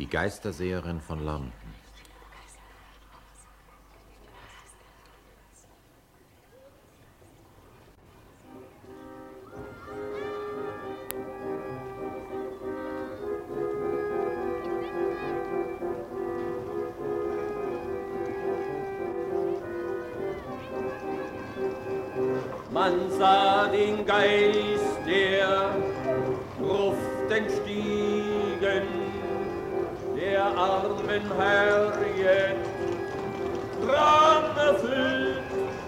Die Geisterseherin von London. Man sah den Geist, der Gruft entstiegen, der armen Harriet, Gram erfüllt.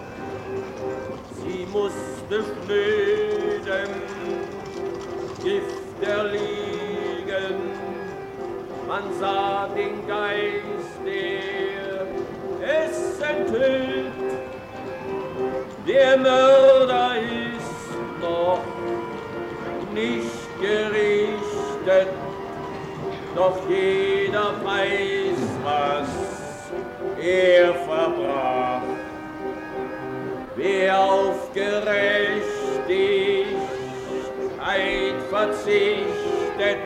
Sie musste schnöden, Gift erliegen. Man sah den Geist, der es enthüllt. Der Mörder ist noch nicht gerichtet, doch jeder weiß, was er verbrach. Wer auf Gerechtigkeit verzichtet,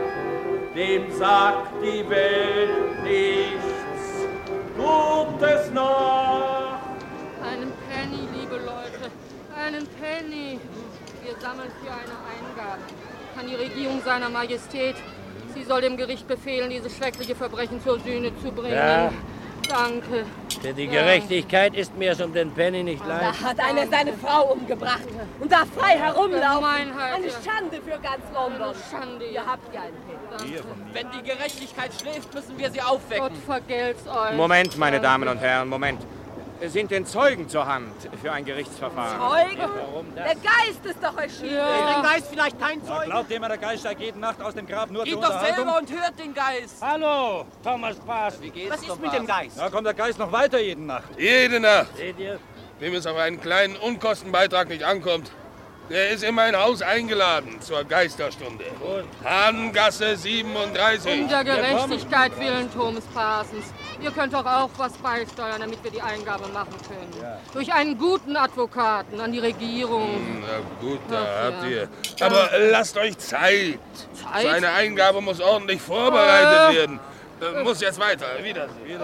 dem sagt die Welt nichts Gutes nach. Einen Penny, liebe Leute, einen Penny. Wir sammeln für eine Eingabe an die Regierung seiner Majestät. Sie soll dem Gericht befehlen, dieses schreckliche Verbrechen zur Sühne zu bringen. Ja. Danke. Für die Gerechtigkeit ist mir es um den Penny nicht leid. Da hat einer seine Frau umgebracht und darf frei herumlaufen. Meinheit, Eine Schande für ganz London. Schande. Ihr habt ja einen Penny. Wenn die Gerechtigkeit schläft, müssen wir sie aufwecken. Gott vergelt's euch. Moment, meine Damen und Herren, Moment. Sind denn Zeugen zur Hand für ein Gerichtsverfahren? Zeugen? Der Geist ist doch erschienen. Ist der Geist vielleicht kein Zeuge? Glaubt jemand, der Geist steigt jede Nacht aus dem Grab nur Geht zur doch Unterhaltung? selber und hört den Geist. Hallo, Thomas Pass. Was ist mit dem Geist? Da kommt der Geist noch weiter jede Nacht. Jede Nacht. Seht ihr? Wem es auf einen kleinen Unkostenbeitrag nicht ankommt, der ist in mein Haus eingeladen zur Geisterstunde. Hahngasse 37. Um der Gerechtigkeit willen, Thomas Parsons. Ihr könnt doch auch was beisteuern, damit wir die Eingabe machen können. Ja. Durch einen guten Advokaten an die Regierung. Na gut, da habt ihr. Aber lasst euch Zeit. So eine Eingabe muss ordentlich vorbereitet werden. Muss jetzt weiter. Wiedersehen.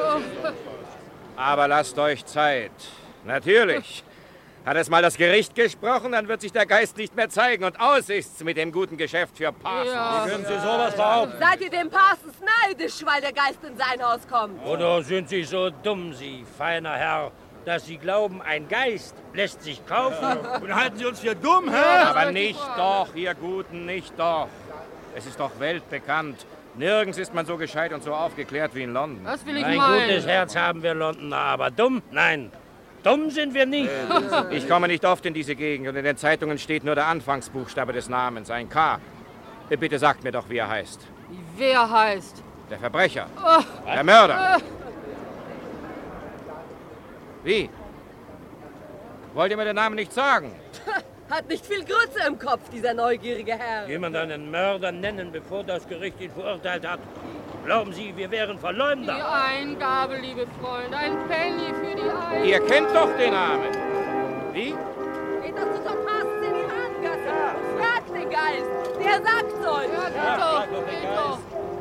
Aber lasst euch Zeit. Natürlich. Hat es mal das Gericht gesprochen, dann wird sich der Geist nicht mehr zeigen. Und aus ist's mit dem guten Geschäft für Parsons. Ja. Wie können Sie sowas behaupten? Seid ihr dem Parsons neidisch, weil der Geist in sein Haus kommt? Oder sind Sie so dumm, Sie feiner Herr, dass Sie glauben, ein Geist lässt sich kaufen? Und halten Sie uns für dumm, hä? Aber nicht doch, ihr Guten, nicht doch. Es ist doch weltbekannt. Nirgends ist man so gescheit und so aufgeklärt wie in London. Das will ich Ein meinen. gutes Herz haben wir Londoner, aber dumm? Nein. Dumm sind wir nicht. Ich komme nicht oft in diese Gegend und in den Zeitungen steht nur der Anfangsbuchstabe des Namens, ein K. Bitte sagt mir doch, wie er heißt. Wer heißt? Der Verbrecher. Der Mörder. Wie? Wollt ihr mir den Namen nicht sagen? Hat nicht viel Grütze im Kopf, dieser neugierige Herr. Jemand einen Mörder nennen, bevor das Gericht ihn verurteilt hat. Glauben Sie, wir wären Die Verleumder? Eingabe, liebe Freunde. Ein Penny für die Eingabe. Ihr kennt doch den Namen. Wie? Geht doch zu Tom Parsons in die Hahngasse und fragt den Geist. Der sagt's euch. Ja, geht doch.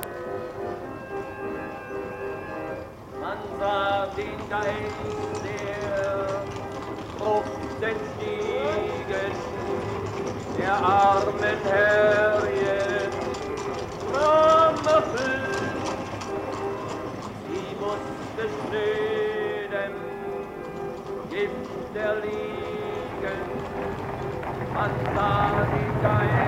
Man sah den Geist, der Frucht entstiegen, der armen Harriet, Gram erfüllt. Sie musste schnöden, Gift erliegen. Man sah den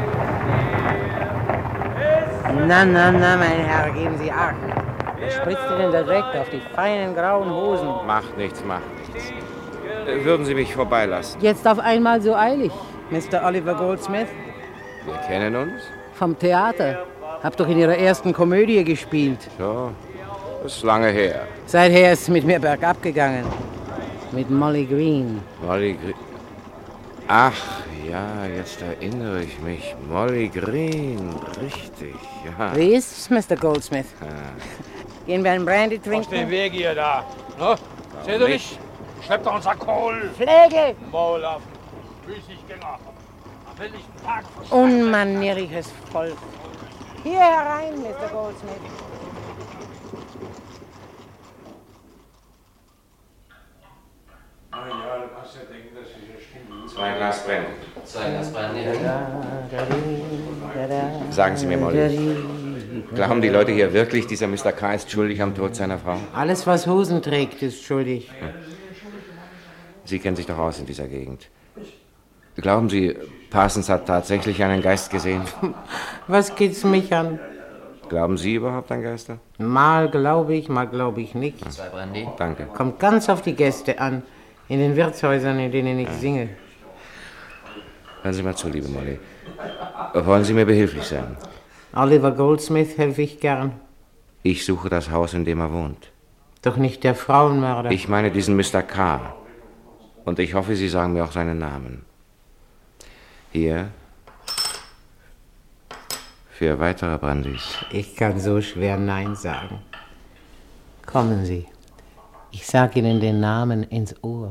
Geist, der es Na, mein Herr, geben Sie Acht. Wer spritzt denn da direkt auf die feinen grauen Hosen? Macht nichts. Würden Sie mich vorbeilassen? Jetzt auf einmal so eilig, Mr. Oliver Goldsmith? Wir kennen uns? Vom Theater. Hab doch in Ihrer ersten Komödie gespielt. So, das ist lange her. Seither ist es mit mir bergab gegangen. Mit Molly Green. Molly Green. Ach ja, jetzt erinnere ich mich. Molly Green, richtig, ja. Wie ist's, Mr. Goldsmith? Gehen wir einen Brandy Aus dem trinken? Weg hier da. No? Seht ihr nicht? Schleppt doch unser Kohl. Pflege! Maul ab. Müßiggänger. Am helllichten Tag. Unmanierliches Volk. Hier herein, Mr. Goldsmith. 2 Glas Brandy. 2 Glas Brandy. Sagen Sie mir, Molly, glauben die Leute hier wirklich, dieser Mr. K. ist schuldig am Tod seiner Frau? Alles, was Hosen trägt, ist schuldig. Sie kennen sich doch aus in dieser Gegend. Glauben Sie, Parsons hat tatsächlich einen Geist gesehen? Was geht's mich an? Glauben Sie überhaupt an Geister? Mal glaube ich nicht. 2 Brandy. Danke. Kommt ganz auf die Gäste an. In den Wirtshäusern, in denen ich singe. Hören Sie mal zu, liebe Molly. Wollen Sie mir behilflich sein? Oliver Goldsmith helfe ich gern. Ich suche das Haus, in dem er wohnt. Doch nicht der Frauenmörder. Ich meine diesen Mr. K. Und ich hoffe, Sie sagen mir auch seinen Namen. Hier. Für weitere Brandys. Ich kann so schwer Nein sagen. Kommen Sie. Ich sage Ihnen den Namen ins Ohr.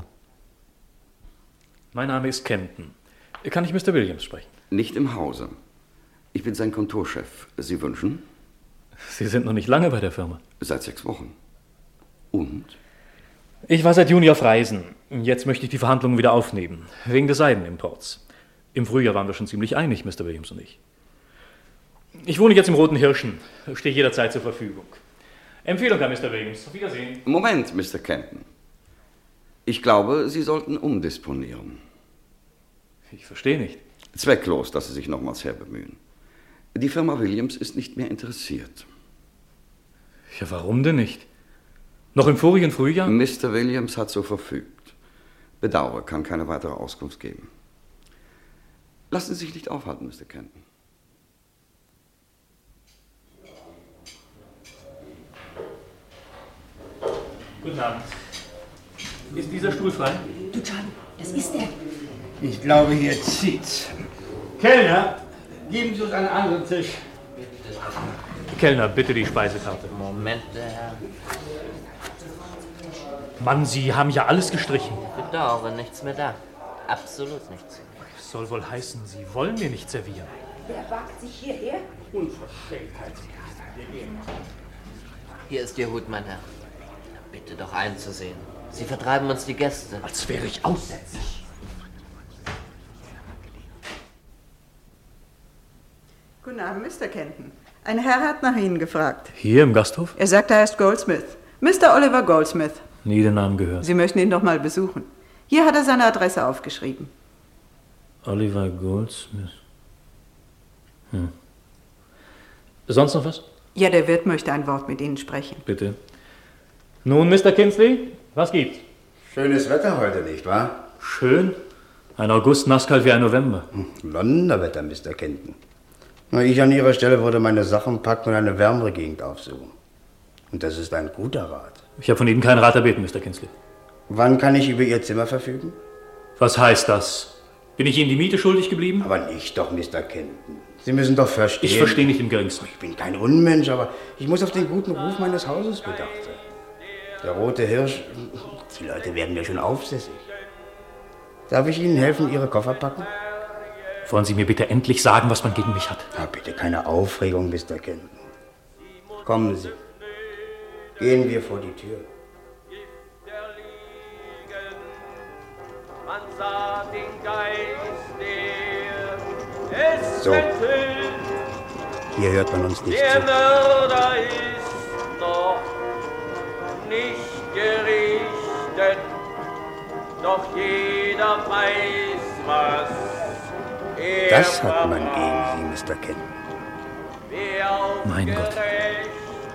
Mein Name ist Kenton. Kann ich Mr. Williams sprechen? Nicht im Hause. Ich bin sein Kontorchef. Sie wünschen? Sie sind noch nicht lange bei der Firma. Seit 6 Wochen. Und? Ich war seit Juni auf Reisen. Jetzt möchte ich die Verhandlungen wieder aufnehmen. Wegen des Seidenimports. Im Frühjahr waren wir schon ziemlich einig, Mr. Williams und ich. Ich wohne jetzt im Roten Hirschen. Stehe jederzeit zur Verfügung. Empfehlung an Mr. Williams. Auf Wiedersehen. Moment, Mr. Kenton. Ich glaube, Sie sollten umdisponieren. Ich verstehe nicht. Zwecklos, dass Sie sich nochmals herbemühen. Die Firma Williams ist nicht mehr interessiert. Ja, warum denn nicht? Noch im vorigen Frühjahr? Mr. Williams hat so verfügt. Bedauere, kann keine weitere Auskunft geben. Lassen Sie sich nicht aufhalten, Mr. Kenton. Guten Abend. Ist dieser Stuhl frei? Du, Charlie, das ist er. Ich glaube, hier zieht's. Kellner, geben Sie uns einen anderen Tisch. Kellner, bitte die Speisekarte. Moment, Herr. Mann, Sie haben ja alles gestrichen. Ich bedauere, nichts mehr da. Absolut nichts. Das soll wohl heißen, Sie wollen mir nicht servieren. Wer wagt sich hierher? Unverschämtheit. Hier ist Ihr Hut, mein Herr. Bitte doch einzusehen. Sie vertreiben uns die Gäste. Als wäre ich aussätzig. Guten Abend, Mr. Kenton. Ein Herr hat nach Ihnen gefragt. Hier im Gasthof? Er sagt, er heißt Goldsmith. Mr. Oliver Goldsmith. Nie den Namen gehört. Sie möchten ihn doch mal besuchen. Hier hat er seine Adresse aufgeschrieben. Oliver Goldsmith. Sonst noch was? Ja, der Wirt möchte ein Wort mit Ihnen sprechen. Bitte. Nun, Mr. Kinsley, was gibt's? Schönes Wetter heute, nicht wahr? Schön. Ein August nasskalt wie ein November. Londoner Mr. Kenton. Na, ich an Ihrer Stelle würde meine Sachen packen und eine wärmere Gegend aufsuchen. Und das ist ein guter Rat. Ich habe von Ihnen keinen Rat erbeten, Mr. Kinsley. Wann kann ich über Ihr Zimmer verfügen? Was heißt das? Bin ich Ihnen die Miete schuldig geblieben? Aber nicht doch, Mr. Kenton. Sie müssen doch verstehen... Ich verstehe nicht im Geringsten. Ich bin kein Unmensch, aber ich muss auf den guten Ruf meines Hauses bedacht sein. Der Rote Hirsch... Die Leute werden mir schon aufsässig. Darf ich Ihnen helfen, Ihre Koffer packen? Wollen Sie mir bitte endlich sagen, was man gegen mich hat? Na, bitte keine Aufregung, Mr. Kenton. Kommen Sie. Gehen wir vor die Tür. Man sah den Geist, der es So. enthüllt. Hier hört man uns nicht Der zu. Mörder ist noch nicht gerichtet, doch jeder weiß, was er Das hat man gegen Sie, Mr. Kenton. Wer auf Mein Gott. Gerechtigkeit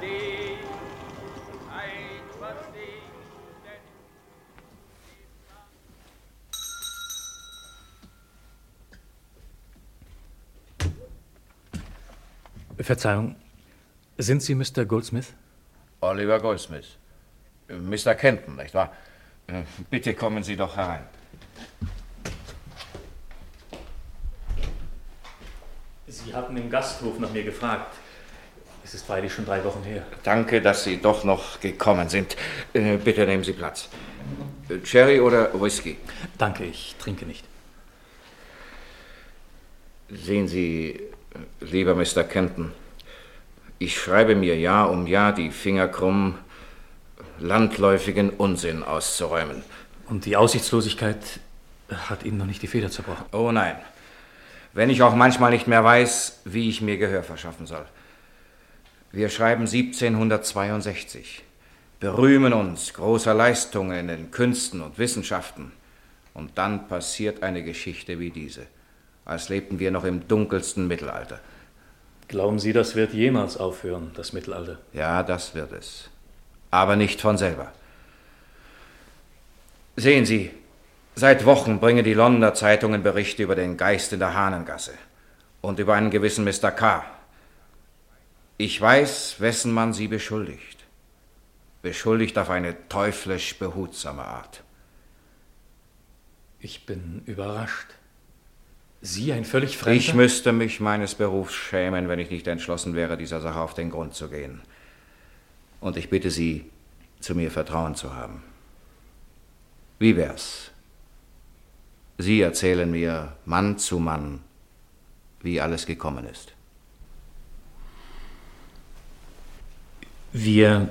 Verzeihung, sind Sie Mr. Goldsmith? Oliver Goldsmith. Mr. Kenton, nicht wahr? Bitte kommen Sie doch herein. Sie hatten im Gasthof nach mir gefragt. Es ist freilich schon 3 Wochen her. Danke, dass Sie doch noch gekommen sind. Bitte nehmen Sie Platz. Sherry oder Whisky? Danke, ich trinke nicht. Sehen Sie, lieber Mr. Kenton, ich schreibe mir Jahr um Jahr die Finger krumm, landläufigen Unsinn auszuräumen. Und die Aussichtslosigkeit Hat Ihnen noch nicht die Feder zerbrochen? Oh nein. Wenn ich auch manchmal nicht mehr weiß, wie ich mir Gehör verschaffen soll. Wir schreiben 1762, berühmen uns großer Leistungen in den Künsten und Wissenschaften. Und dann passiert eine Geschichte wie diese, als lebten wir noch im dunkelsten Mittelalter. Glauben Sie, das wird jemals aufhören, das Mittelalter? Ja, das wird es. Aber nicht von selber. Sehen Sie, seit Wochen bringen die Londoner Zeitungen Berichte über den Geist in der Hahnengasse und über einen gewissen Mr. K. Ich weiß, wessen man sie beschuldigt. Beschuldigt auf eine teuflisch behutsame Art. Ich bin überrascht. Sie, ein völlig Fremder? Ich müsste mich meines Berufs schämen, wenn ich nicht entschlossen wäre, dieser Sache auf den Grund zu gehen. Und ich bitte Sie, zu mir Vertrauen zu haben. Wie wär's? Sie erzählen mir Mann zu Mann, wie alles gekommen ist. Wir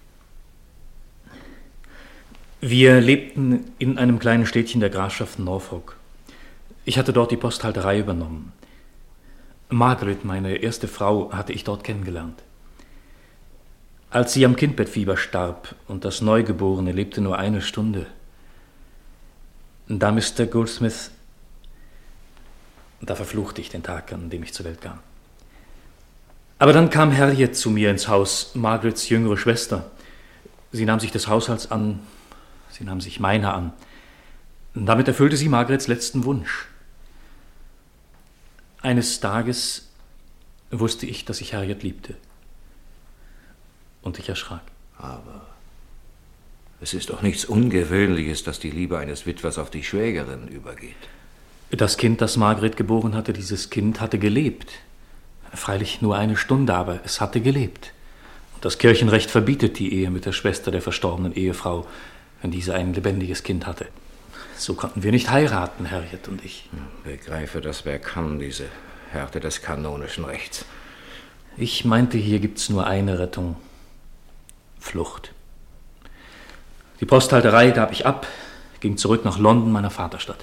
lebten in einem kleinen Städtchen der Grafschaft Norfolk. Ich hatte dort die Posthalterei übernommen. Margaret, meine erste Frau, hatte ich dort kennengelernt. Als sie am Kindbettfieber starb und das Neugeborene lebte nur eine Stunde, da Mr. Goldsmith, da verfluchte ich den Tag, an dem ich zur Welt kam. Aber dann kam Harriet zu mir ins Haus, Margarets jüngere Schwester. Sie nahm sich des Haushalts an, sie nahm sich meiner an. Und damit erfüllte sie Margarets letzten Wunsch. Eines Tages wusste ich, dass ich Harriet liebte. Und ich erschrak. Aber es ist doch nichts Ungewöhnliches, dass die Liebe eines Witwers auf die Schwägerin übergeht. Das Kind, das Margaret geboren hatte, dieses Kind hatte gelebt. Freilich nur eine Stunde, aber es hatte gelebt. Und das Kirchenrecht verbietet die Ehe mit der Schwester der verstorbenen Ehefrau, wenn diese ein lebendiges Kind hatte. So konnten wir nicht heiraten, Harriet und ich. Begreife das, wer kann, diese Härte des kanonischen Rechts. Ich meinte, hier gibt's nur eine Rettung. Flucht. Die Posthalterei gab ich ab, ging zurück nach London, meiner Vaterstadt.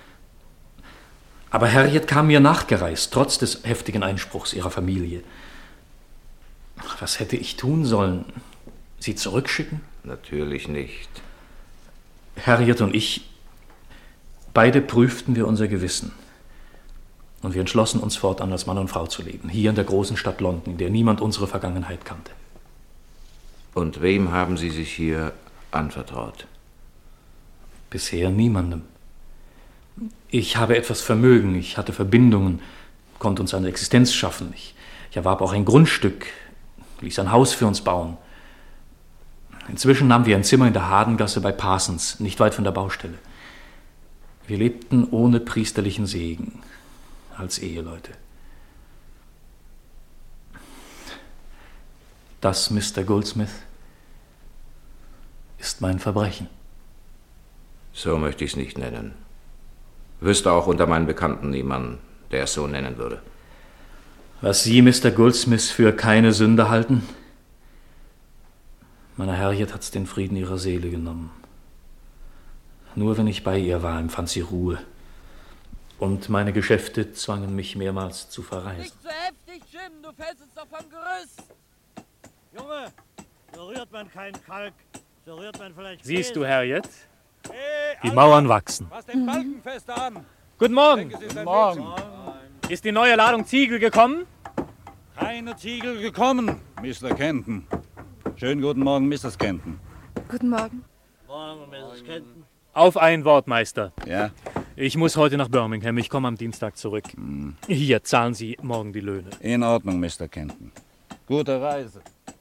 Aber Harriet kam mir nachgereist, trotz des heftigen Einspruchs ihrer Familie. Was hätte ich tun sollen? Sie zurückschicken? Natürlich nicht. Harriet und ich, beide prüften wir unser Gewissen. Und wir entschlossen uns fortan, als Mann und Frau zu leben, hier in der großen Stadt London, in der niemand unsere Vergangenheit kannte. Und wem haben Sie sich hier anvertraut? Bisher niemandem. Ich habe etwas Vermögen, ich hatte Verbindungen, konnte uns eine Existenz schaffen. Ich erwarb auch ein Grundstück, ließ ein Haus für uns bauen. Inzwischen nahmen wir ein Zimmer in der Hadengasse bei Parsons, nicht weit von der Baustelle. Wir lebten ohne priesterlichen Segen, als Eheleute. Das, Mr. Goldsmith, ist mein Verbrechen. So möchte ich es nicht nennen. Wüsste auch unter meinen Bekannten niemanden, der es so nennen würde. Was Sie, Mr. Goldsmith, für keine Sünde halten? Meiner Harriet hat's den Frieden ihrer Seele genommen. Nur wenn ich bei ihr war, empfand sie Ruhe. Und meine Geschäfte zwangen mich mehrmals zu verreisen. Nicht so heftig, Jim, du fällst uns doch vom Gerüst. Junge, so rührt man keinen Kalk, so rührt man vielleicht Siehst du, Harriet? Hey, die Mauern wachsen. Fass den Balken fest an. Guten Morgen. Guten Morgen. Ist die neue Ladung Ziegel gekommen? Keine Ziegel gekommen, Mr. Kenton. Schönen guten Morgen, Mrs. Kenton. Guten Morgen. Morgen, Mrs. Kenton. Auf ein Wort, Meister. Ja? Ich muss heute nach Birmingham. Ich komme am Dienstag zurück. Hier zahlen Sie morgen die Löhne. In Ordnung, Mr. Kenton. Gute Reise.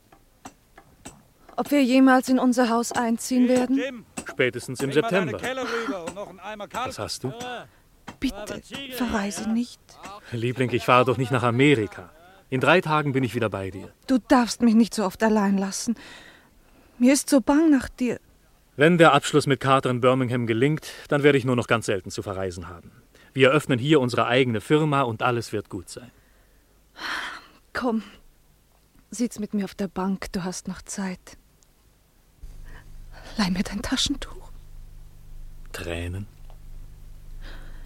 Ob wir jemals in unser Haus einziehen werden? Spätestens im September. Was hast du? Bitte, verreise nicht. Liebling, ich fahre doch nicht nach Amerika. In 3 Tagen bin ich wieder bei dir. Du darfst mich nicht so oft allein lassen. Mir ist so bang nach dir. Wenn der Abschluss mit Carter in Birmingham gelingt, dann werde ich nur noch ganz selten zu verreisen haben. Wir eröffnen hier unsere eigene Firma und alles wird gut sein. Komm, sitz mit mir auf der Bank, du hast noch Zeit. Leih mir dein Taschentuch. Tränen?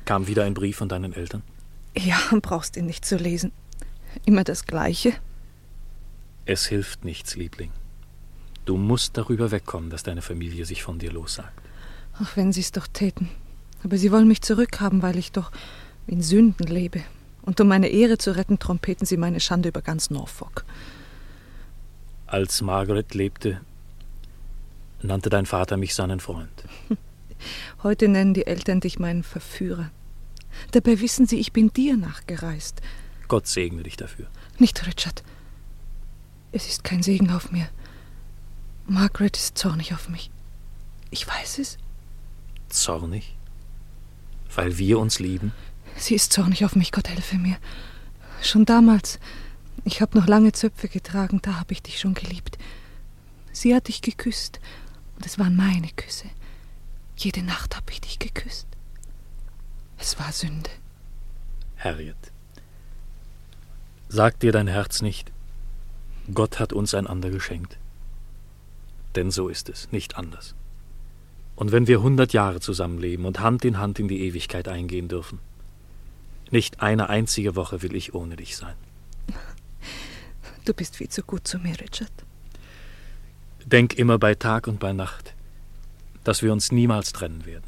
Kam wieder ein Brief von deinen Eltern? Ja, brauchst ihn nicht zu lesen. Immer das Gleiche. Es hilft nichts, Liebling. Du musst darüber wegkommen, dass deine Familie sich von dir lossagt. Ach, wenn sie es doch täten. Aber sie wollen mich zurückhaben, weil ich doch in Sünden lebe. Und um meine Ehre zu retten, trompeten sie meine Schande über ganz Norfolk. Als Margaret lebte, nannte dein Vater mich seinen Freund. Heute nennen die Eltern dich meinen Verführer. Dabei wissen sie, ich bin dir nachgereist. Gott segne dich dafür. Nicht, Richard. Es ist kein Segen auf mir. Margaret ist zornig auf mich. Ich weiß es. Zornig? Weil wir uns lieben? Sie ist zornig auf mich, Gott helfe mir. Schon damals. Ich habe noch lange Zöpfe getragen, da habe ich dich schon geliebt. Sie hat dich geküsst. Und es waren meine Küsse. Jede Nacht habe ich dich geküsst. Es war Sünde. Harriet, sagt dir dein Herz nicht, Gott hat uns einander geschenkt? Denn so ist es, nicht anders. Und wenn wir 100 Jahre zusammenleben und Hand in Hand in die Ewigkeit eingehen dürfen, nicht eine einzige Woche will ich ohne dich sein. Du bist viel zu gut zu mir, Richard. Denk immer bei Tag und bei Nacht, dass wir uns niemals trennen werden.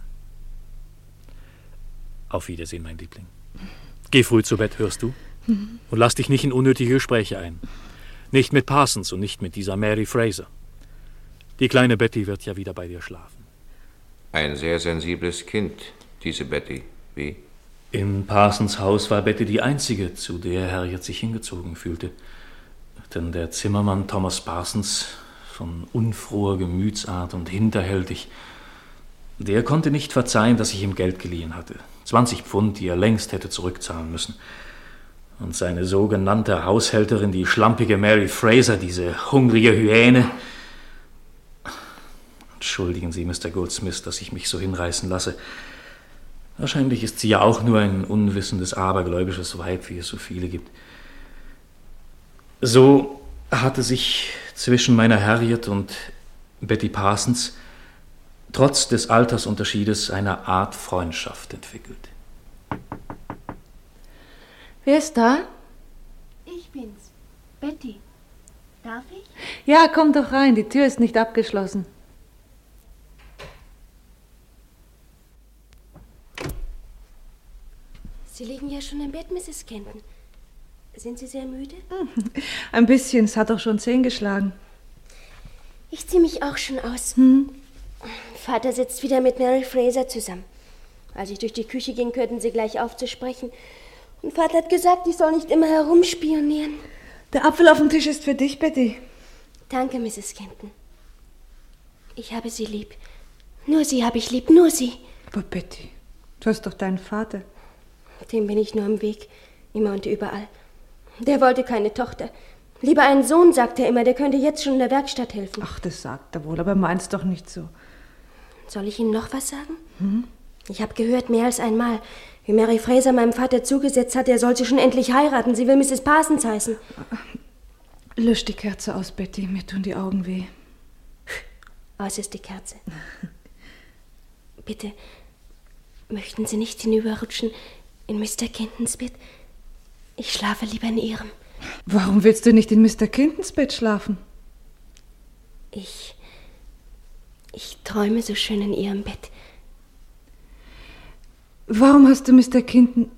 Auf Wiedersehen, mein Liebling. Geh früh zu Bett, hörst du? Und lass dich nicht in unnötige Gespräche ein. Nicht mit Parsons und nicht mit dieser Mary Fraser. Die kleine Betty wird ja wieder bei dir schlafen. Ein sehr sensibles Kind, diese Betty. Wie? In Parsons Haus war Betty die einzige, zu der Harriet sich hingezogen fühlte. Denn der Zimmermann Thomas Parsons, von unfroher Gemütsart und hinterhältig, der konnte nicht verzeihen, dass ich ihm Geld geliehen hatte. 20 Pfund, die er längst hätte zurückzahlen müssen. Und seine sogenannte Haushälterin, die schlampige Mary Fraser, diese hungrige Hyäne. Entschuldigen Sie, Mr. Goldsmith, dass ich mich so hinreißen lasse. Wahrscheinlich ist sie ja auch nur ein unwissendes, abergläubisches Weib, wie es so viele gibt. So hatte sich zwischen meiner Harriet und Betty Parsons trotz des Altersunterschiedes eine Art Freundschaft entwickelt. Wer ist da? Ich bin's. Betty. Darf ich? Ja, komm doch rein, die Tür ist nicht abgeschlossen. Sie liegen ja schon im Bett, Mrs. Kenton. Sind Sie sehr müde? Ein bisschen, es hat doch schon 10 geschlagen. Ich ziehe mich auch schon aus. Vater sitzt wieder mit Mary Fraser zusammen. Als ich durch die Küche ging, hörten sie gleich auf zu sprechen. Und Vater hat gesagt, ich soll nicht immer herumspionieren. Der Apfel auf dem Tisch ist für dich, Betty. Danke, Mrs. Kenton. Ich habe Sie lieb. Nur Sie habe ich lieb, nur Sie. Aber Betty, du hast doch deinen Vater. Dem bin ich nur im Weg, immer und überall. Der wollte keine Tochter. Lieber einen Sohn, sagt er immer, der könnte jetzt schon in der Werkstatt helfen. Ach, das sagt er wohl, aber mein's doch nicht so. Soll ich Ihnen noch was sagen? Ich habe gehört, mehr als einmal, wie Mary Fraser meinem Vater zugesetzt hat, er soll sie schon endlich heiraten. Sie will Mrs. Parsons heißen. Lösch die Kerze aus, Betty, mir tun die Augen weh. Aus ist die Kerze. Bitte, möchten Sie nicht hinüberrutschen in Mr. Kentons Bett? Ich schlafe lieber in Ihrem. Warum willst du nicht in Mr. Kentons Bett schlafen? Ich träume so schön in Ihrem Bett. Warum hast du Mr. Kenton...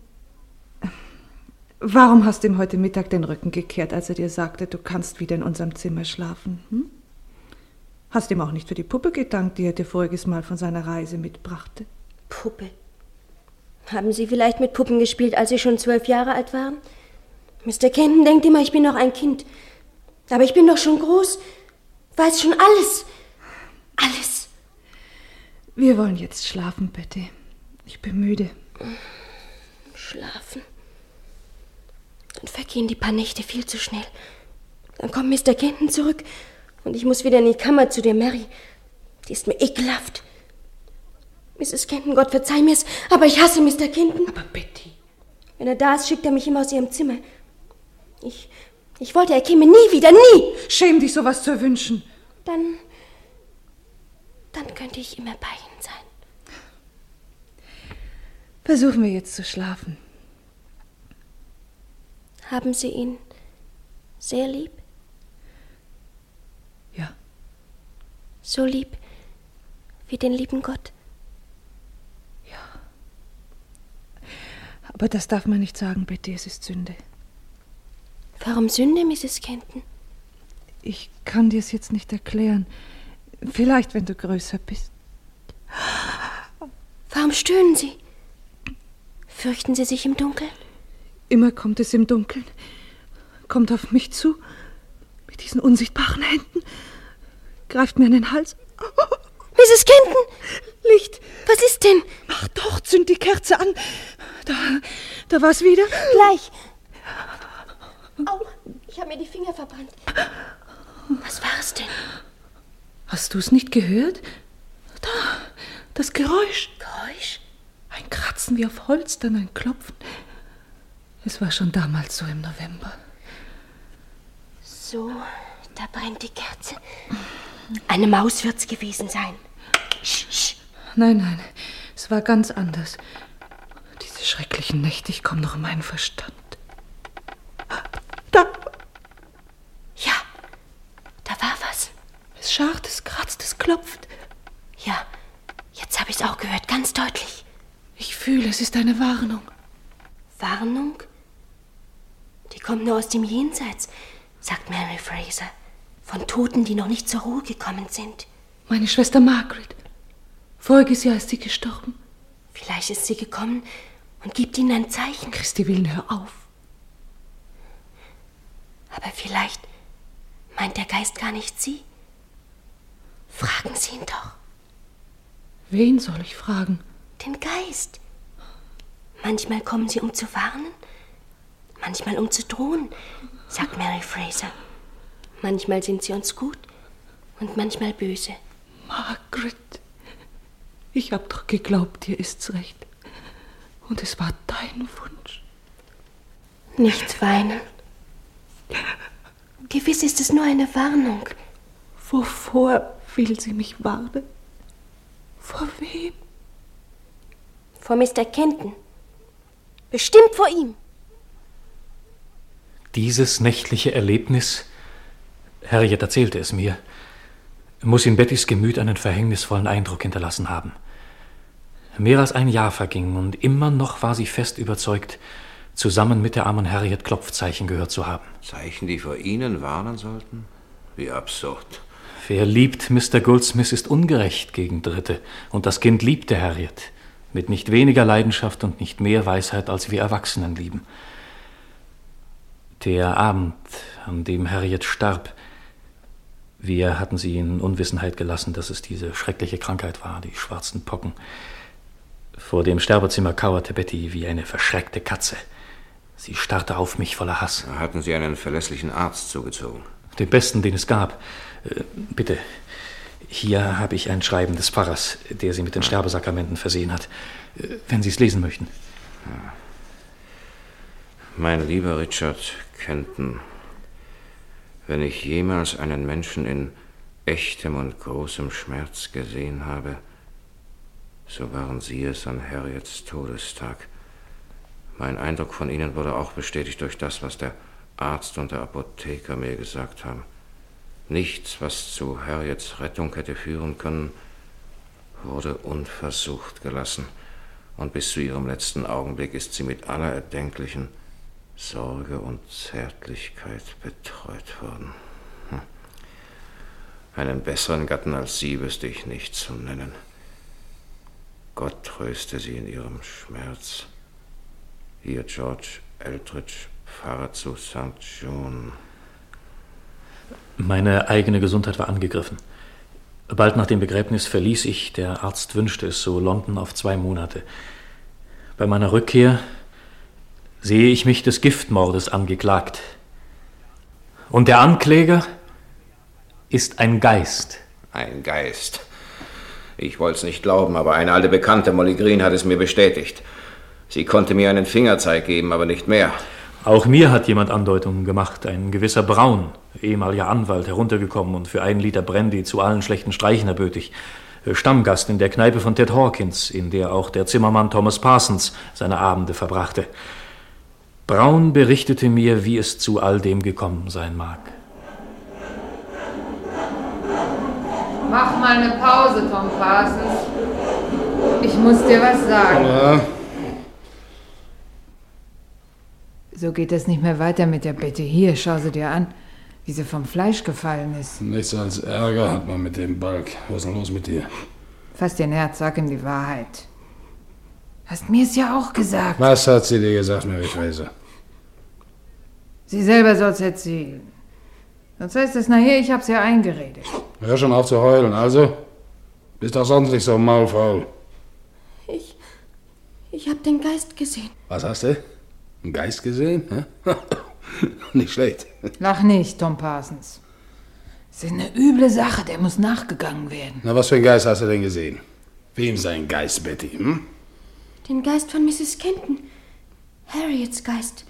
Warum hast du ihm heute Mittag den Rücken gekehrt, als er dir sagte, du kannst wieder in unserem Zimmer schlafen? Hast ihm auch nicht für die Puppe gedankt, die er dir voriges Mal von seiner Reise mitbrachte? Puppe? Haben Sie vielleicht mit Puppen gespielt, als Sie schon 12 Jahre alt waren? Mr. Kenton denkt immer, ich bin noch ein Kind. Aber ich bin doch schon groß. Weiß schon alles. Alles. Wir wollen jetzt schlafen, Betty. Ich bin müde. Schlafen? Dann vergehen die paar Nächte viel zu schnell. Dann kommt Mr. Kenton zurück und ich muss wieder in die Kammer zu der Mary. Die ist mir ekelhaft. Mrs. Kenton, Gott verzeih mir's, aber ich hasse Mr. Kenton. Aber Betty... Wenn er da ist, schickt er mich immer aus ihrem Zimmer. Ich wollte, er käme nie wieder, nie. Schäm dich, sowas zu wünschen. Dann könnte ich immer bei Ihnen sein. Versuchen wir jetzt zu schlafen. Haben Sie ihn sehr lieb? Ja. So lieb wie den lieben Gott? Ja. Aber das darf man nicht sagen, Betty, es ist Sünde. Warum Sünde, Mrs. Kenton? Ich kann dir es jetzt nicht erklären. Vielleicht, wenn du größer bist. Warum stöhnen Sie? Fürchten Sie sich im Dunkeln? Immer kommt es im Dunkeln. Kommt auf mich zu, mit diesen unsichtbaren Händen, greift mir an den Hals. Mrs. Kenton! Licht! Was ist denn? Ach doch, zünd die Kerze an. Da war's wieder. Gleich. Au, ich habe mir die Finger verbrannt. Was war es denn? Hast du es nicht gehört? Da, das Geräusch. Geräusch? Ein Kratzen wie auf Holz, dann ein Klopfen. Es war schon damals so im November. So, da brennt die Kerze. Eine Maus wird's gewesen sein. Sch. Nein, es war ganz anders. Diese schrecklichen Nächte, ich komme noch in meinen Verstand. Da! Ja, da war was. Es scharrt, es kratzt, es klopft. Ja, jetzt habe ich's auch gehört, ganz deutlich. Ich fühle, es ist eine Warnung. Warnung? Die kommt nur aus dem Jenseits, sagt Mary Fraser. Von Toten, die noch nicht zur Ruhe gekommen sind. Meine Schwester Margaret. Voriges Jahr ist sie gestorben. Vielleicht ist sie gekommen und gibt ihnen ein Zeichen. Christi willen, hör auf. Aber vielleicht meint der Geist gar nicht sie. Fragen Sie ihn doch. Wen soll ich fragen? Den Geist. Manchmal kommen sie, um zu warnen, manchmal um zu drohen, sagt Mary Fraser. Manchmal sind sie uns gut und manchmal böse. Margaret, ich hab doch geglaubt, dir ist's recht. Und es war dein Wunsch. Nicht weinen. Gewiss ist es nur eine Warnung. Wovor will sie mich warnen? Vor wem? Vor Mr. Kenton. Bestimmt vor ihm. Dieses nächtliche Erlebnis, Harriet erzählte es mir, muss in Bettys Gemüt einen verhängnisvollen Eindruck hinterlassen haben. Mehr als ein Jahr verging und immer noch war sie fest überzeugt, zusammen mit der armen Harriet Klopfzeichen gehört zu haben. Zeichen, die vor Ihnen warnen sollten? Wie absurd. Wer liebt Mr. Goldsmith, ist ungerecht gegen Dritte, und das Kind liebte Harriet, mit nicht weniger Leidenschaft und nicht mehr Weisheit, als wir Erwachsenen lieben. Der Abend, an dem Harriet starb, wir hatten sie in Unwissenheit gelassen, dass es diese schreckliche Krankheit war, die schwarzen Pocken. Vor dem Sterbezimmer kauerte Betty wie eine verschreckte Katze. Sie starrte auf mich voller Hass. Hatten Sie einen verlässlichen Arzt zugezogen? Den besten, den es gab. Bitte, hier habe ich ein Schreiben des Pfarrers, der Sie mit den Sterbesakramenten versehen hat, wenn Sie es lesen möchten. Ja. Mein lieber Richard Kenton, wenn ich jemals einen Menschen in echtem und großem Schmerz gesehen habe, so waren Sie es an Harriets Todestag. Mein Eindruck von Ihnen wurde auch bestätigt durch das, was der Arzt und der Apotheker mir gesagt haben. Nichts, was zu Harriets Rettung hätte führen können, wurde unversucht gelassen. Und bis zu ihrem letzten Augenblick ist sie mit aller erdenklichen Sorge und Zärtlichkeit betreut worden. Einen besseren Gatten als Sie wüsste ich nicht zu nennen. Gott tröste sie in ihrem Schmerz. Hier George Eldridge, Pfarrer zu St. John. Meine eigene Gesundheit war angegriffen. Bald nach dem Begräbnis verließ ich, der Arzt wünschte es so, London auf 2 Monate. Bei meiner Rückkehr sehe ich mich des Giftmordes angeklagt. Und der Ankläger ist ein Geist. Ein Geist. Ich wollte es nicht glauben, aber eine alte Bekannte, Molly Green, hat es mir bestätigt. Sie konnte mir einen Fingerzeig geben, aber nicht mehr. Auch mir hat jemand Andeutungen gemacht. Ein gewisser Braun, ehemaliger Anwalt, heruntergekommen und für 1 Liter Brandy zu allen schlechten Streichen erbötig. Stammgast in der Kneipe von Ted Hawkins, in der auch der Zimmermann Thomas Parsons seine Abende verbrachte. Braun berichtete mir, wie es zu all dem gekommen sein mag. Mach mal eine Pause, Tom Parsons. Ich muss dir was sagen. Ja. So geht es nicht mehr weiter mit der Betty. Hier, schau sie dir an, wie sie vom Fleisch gefallen ist. Nichts als Ärger hat man mit dem Balk. Was ist denn los mit dir? Fass dir ein Herz, sag ihm die Wahrheit. Hast mir es ja auch gesagt. Was hat sie dir gesagt, Mary Fraser? Sie selber soll's erzählen. Sonst heißt es nachher, ich hab's ja eingeredet. Hör schon auf zu heulen, also. Bist doch sonst nicht so maulfaul. Ich hab den Geist gesehen. Was hast du? Einen Geist gesehen? Hä? Nicht schlecht. Lach nicht, Tom Parsons. Es ist eine üble Sache, der muss nachgegangen werden. Na, was für einen Geist hast du denn gesehen? Wem sein Geist, Betty, hm? Den Geist von Mrs. Kenton. Harriets Geist.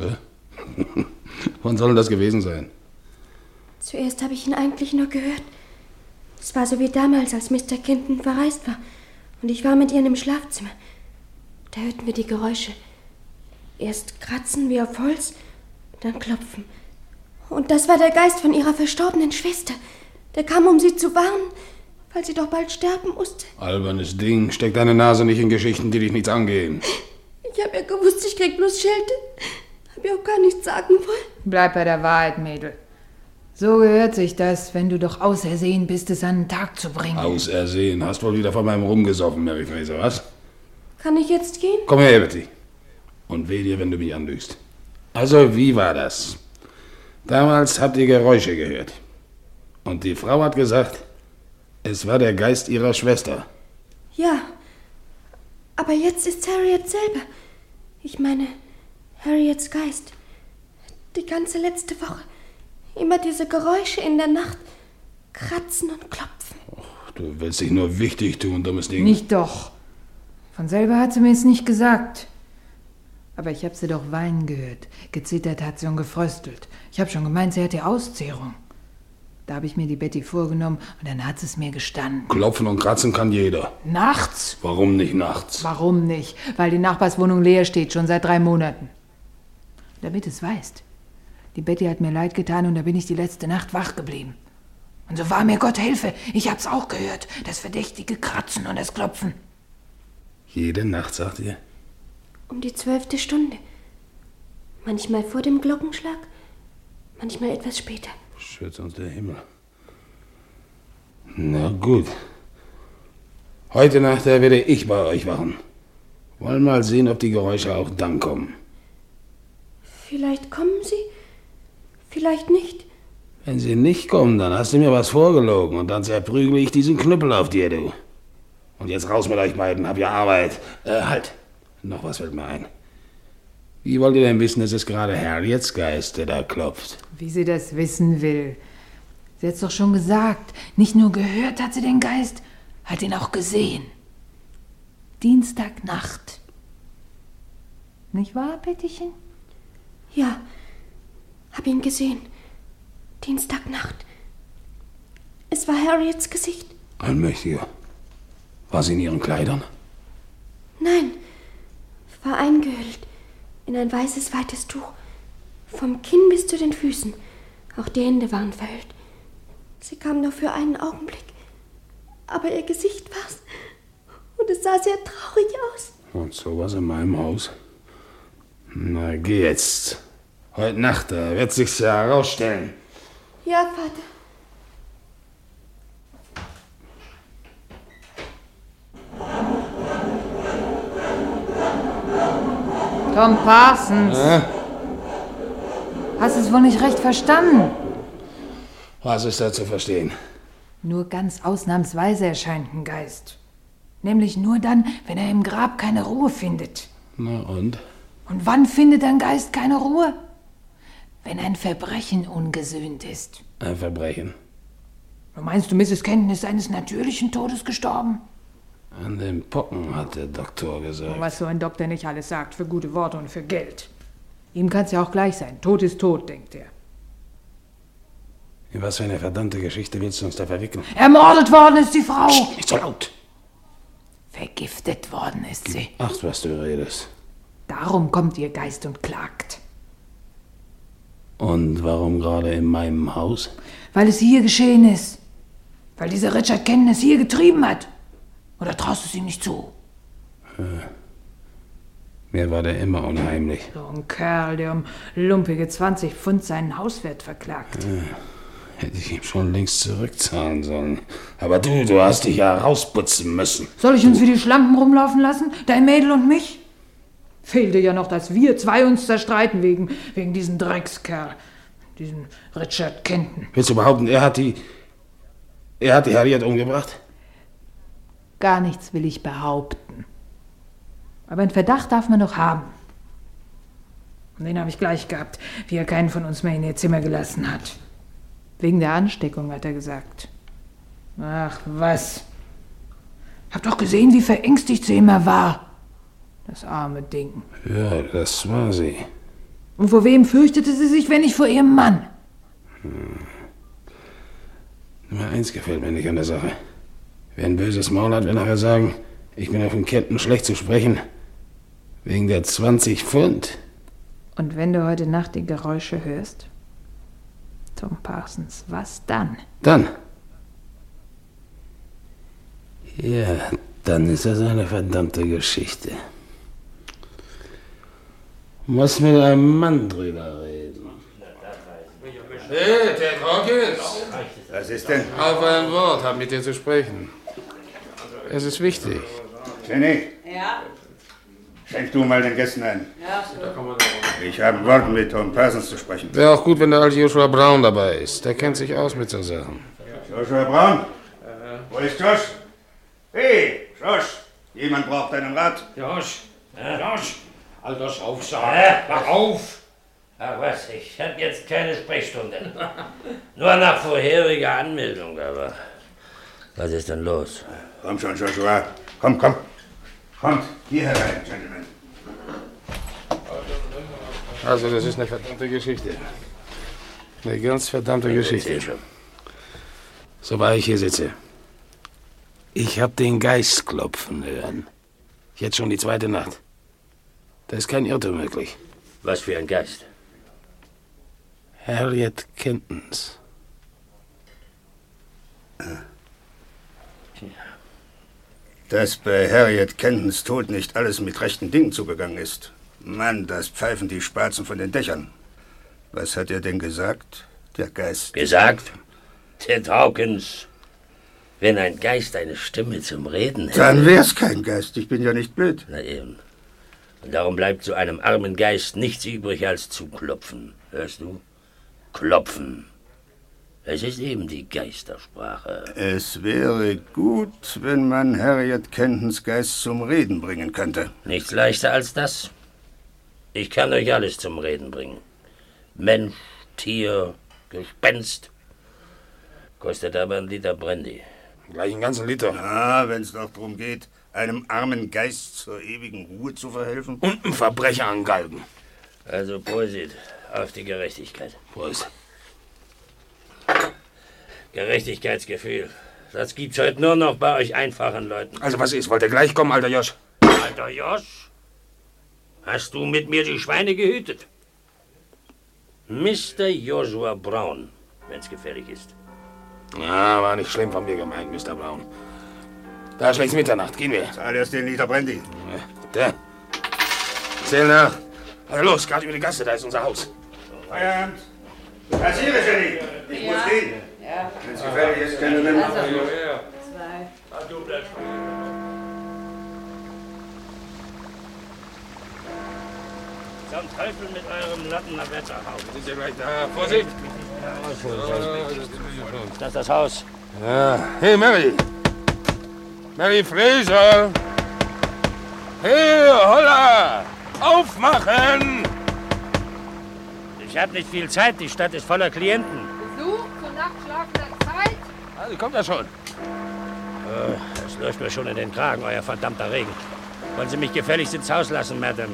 Wann soll denn das gewesen sein? Zuerst habe ich ihn eigentlich nur gehört. Es war so wie damals, als Mr. Kenton verreist war. Und ich war mit ihr im Schlafzimmer. Da hörten wir die Geräusche. Erst kratzen wie auf Holz, dann klopfen. Und das war der Geist von ihrer verstorbenen Schwester. Der kam, um sie zu warnen, weil sie doch bald sterben musste. Albernes Ding. Steck deine Nase nicht in Geschichten, die dich nichts angehen. Ich hab ja gewusst, ich krieg bloß Schelte. Hab ja auch gar nichts sagen wollen. Bleib bei der Wahrheit, Mädel. So gehört sich das, wenn du doch ausersehen bist, es an den Tag zu bringen. Ausersehen? Hast wohl wieder von meinem rumgesoffen, Mary Fraser, was? Kann ich jetzt gehen? Komm her, Betty. Und weh dir, wenn du mich anlügst. Also, wie war das? Damals habt ihr Geräusche gehört. Und die Frau hat gesagt, es war der Geist ihrer Schwester. Ja, aber jetzt ist Harriet selber. Ich meine, Harriets Geist. Die ganze letzte Woche. Immer diese Geräusche in der Nacht. Kratzen und klopfen. Och, du willst dich nur wichtig tun, dummes Ding. Nicht doch. Von selber hat sie mir es nicht gesagt. Aber ich hab sie doch weinen gehört. Gezittert hat sie und gefröstelt. Ich hab schon gemeint, sie hätte Auszehrung. Da habe ich mir die Betty vorgenommen und dann hat sie es mir gestanden. Klopfen und kratzen kann jeder. Nachts? Warum nicht nachts? Warum nicht? Weil die Nachbarswohnung leer steht, schon seit 3 Monaten. Damit es weißt. Die Betty hat mir leid getan und da bin ich die letzte Nacht wach geblieben. Und so war mir Gott Hilfe. Ich hab's auch gehört. Das verdächtige Kratzen und das Klopfen. Jede Nacht, sagt ihr? Um die 12. Stunde. Manchmal vor dem Glockenschlag, manchmal etwas später. Schütz uns der Himmel. Na gut. Heute Nacht werde ich bei euch wachen. Wollen mal sehen, ob die Geräusche auch dann kommen. Vielleicht kommen sie, vielleicht nicht. Wenn sie nicht kommen, dann hast du mir was vorgelogen und dann zerprügle ich diesen Knüppel auf dir, du. Und jetzt raus mit euch beiden, hab ja Arbeit. Halt, noch was fällt mir ein. Wie wollt ihr denn wissen, es ist gerade Harriets Geist, der da klopft? Wie sie das wissen will. Sie hat's doch schon gesagt. Nicht nur gehört hat sie den Geist, hat ihn auch gesehen. Dienstagnacht. Nicht wahr, Bettychen? Ja, hab ihn gesehen. Dienstagnacht. Es war Harriets Gesicht. Allmächtiger. War sie in ihren Kleidern? Nein, war eingehüllt in ein weißes, weites Tuch. Vom Kinn bis zu den Füßen. Auch die Hände waren verhüllt. Sie kam nur für einen Augenblick. Aber ihr Gesicht war's. Und es sah sehr traurig aus. Und sowas in meinem Haus? Na, geh jetzt. Heute Nacht, da wird sich's ja herausstellen. Ja, Vater. Tom Parsons. Hast es wohl nicht recht verstanden? Was ist da zu verstehen? Nur ganz ausnahmsweise erscheint ein Geist. Nämlich nur dann, wenn er im Grab keine Ruhe findet. Na und? Und wann findet ein Geist keine Ruhe? Wenn ein Verbrechen ungesühnt ist. Ein Verbrechen? Meinst du, Mrs. Kenton ist eines natürlichen Todes gestorben? An den Pocken, hat der Doktor gesagt. Was so ein Doktor nicht alles sagt, für gute Worte und für Geld. Ihm kann's ja auch gleich sein. Tod ist tot, denkt er. In was für eine verdammte Geschichte willst du uns da verwickeln? Ermordet worden ist die Frau! Psst, nicht so laut! Vergiftet worden ist sie. Ach, was du redest. Darum kommt ihr Geist und klagt. Und warum gerade in meinem Haus? Weil es hier geschehen ist. Weil dieser Richard Kenton es hier getrieben hat. Oder traust du es ihm nicht zu? Mir war der immer unheimlich. So ein Kerl, der um lumpige 20 Pfund seinen Hauswert verklagt. Hätte ich ihm schon längst zurückzahlen sollen. Aber du hast dich ja rausputzen müssen. Soll ich uns wie die Schlampen rumlaufen lassen? Dein Mädel und mich? Fehlte ja noch, dass wir zwei uns zerstreiten wegen diesem Dreckskerl. Diesen Richard Kenton. Willst du behaupten, er hat die Harriet umgebracht? Gar nichts will ich behaupten. Aber einen Verdacht darf man noch haben. Und den habe ich gleich gehabt, wie er keinen von uns mehr in ihr Zimmer gelassen hat. Wegen der Ansteckung, hat er gesagt. Ach, was? Hab doch gesehen, wie verängstigt sie immer war. Das arme Ding. Ja, das war sie. Und vor wem fürchtete sie sich, wenn nicht vor ihrem Mann? Nummer eins gefällt mir nicht an der Sache. Wer ein böses Maul hat, will nachher sagen, ich bin auf den Kenton schlecht zu sprechen. Wegen der 20 Pfund. Und wenn du heute Nacht die Geräusche hörst? Tom Parsons, was dann? Dann? Ja, dann ist das eine verdammte Geschichte. Muss mit einem Mann drüber reden. Hey, Ted Hawkins! Was ist denn? Auf ein Wort, hab mit dir zu sprechen. Es ist wichtig. Jenny, Ja? schenk du mal den Gästen ein. Ja. Ich habe ein Wort mit Tom Parsons zu sprechen. Wäre auch gut, wenn der alte Joshua Brown dabei ist. Der kennt sich aus mit so Sachen. Joshua Brown? Wo ist Josh? Hey, Josh! Jemand braucht einen Rat. Josh! Josh! Alter Saufsack! Mach auf! Ach was, ich hab jetzt keine Sprechstunde. Nur nach vorheriger Anmeldung, aber... Was ist denn los? Komm schon, Joshua. Komm. Kommt hier herein, Gentlemen. Also, das ist eine verdammte Geschichte. Eine ganz verdammte Geschichte. So wahr ich hier sitze. Ich hab den Geist klopfen hören. Jetzt schon die zweite Nacht. Da ist kein Irrtum möglich. Was für ein Geist? Harriet Kentons. Dass bei Harriet Kentons Tod nicht alles mit rechten Dingen zugegangen ist. Mann, das pfeifen die Spatzen von den Dächern. Was hat er denn gesagt, der Geist? Gesagt? Ted Hawkins, wenn ein Geist eine Stimme zum Reden hätte... Dann wär's kein Geist, ich bin ja nicht blöd. Na eben. Und darum bleibt so einem armen Geist nichts übrig als zu klopfen. Hörst du? Klopfen. Es ist eben die Geistersprache. Es wäre gut, wenn man Harriet Kentons Geist zum Reden bringen könnte. Nichts leichter als das. Ich kann euch alles zum Reden bringen. Mensch, Tier, Gespenst. Kostet aber 1 Liter Brandy. Gleich einen ganzen Liter. Ah, wenn's doch darum geht, einem armen Geist zur ewigen Ruhe zu verhelfen. Und einen Verbrecher angalgen. Also Prosit, auf die Gerechtigkeit. Prost. Gerechtigkeitsgefühl. Das gibt's heute nur noch bei euch einfachen Leuten. Also was ist? Wollt ihr gleich kommen, alter Josh? Alter Josh? Hast du mit mir die Schweine gehütet? Mr. Joshua Brown, wenn's gefährlich ist. Ja, war nicht schlimm von mir gemeint, Mr. Brown. Da schlägt's Mitternacht. Gehen wir. Zahl erst den Liter Brandy. Der. Zähl nach. Also los, gerade über die Gasse, da ist unser Haus. Feierabend. Kassiere, Jenny. Ich muss gehen. Ja. Wenn's gefährlich ist, können wir Also, 2. Du bleibst Zum Teufel mit eurem Lattenwetterhaus. Sind Sie gleich da? Vorsicht! Das ist das Haus. Ja. Hey, Mary! Mary Fraser! Hey, holla! Aufmachen! Ich habe nicht viel Zeit, die Stadt ist voller Klienten. Besuch zur nachtschlafenden Zeit? Also kommt ja schon. Das läuft mir schon in den Kragen, euer verdammter Regen. Wollen Sie mich gefälligst ins Haus lassen, Madame?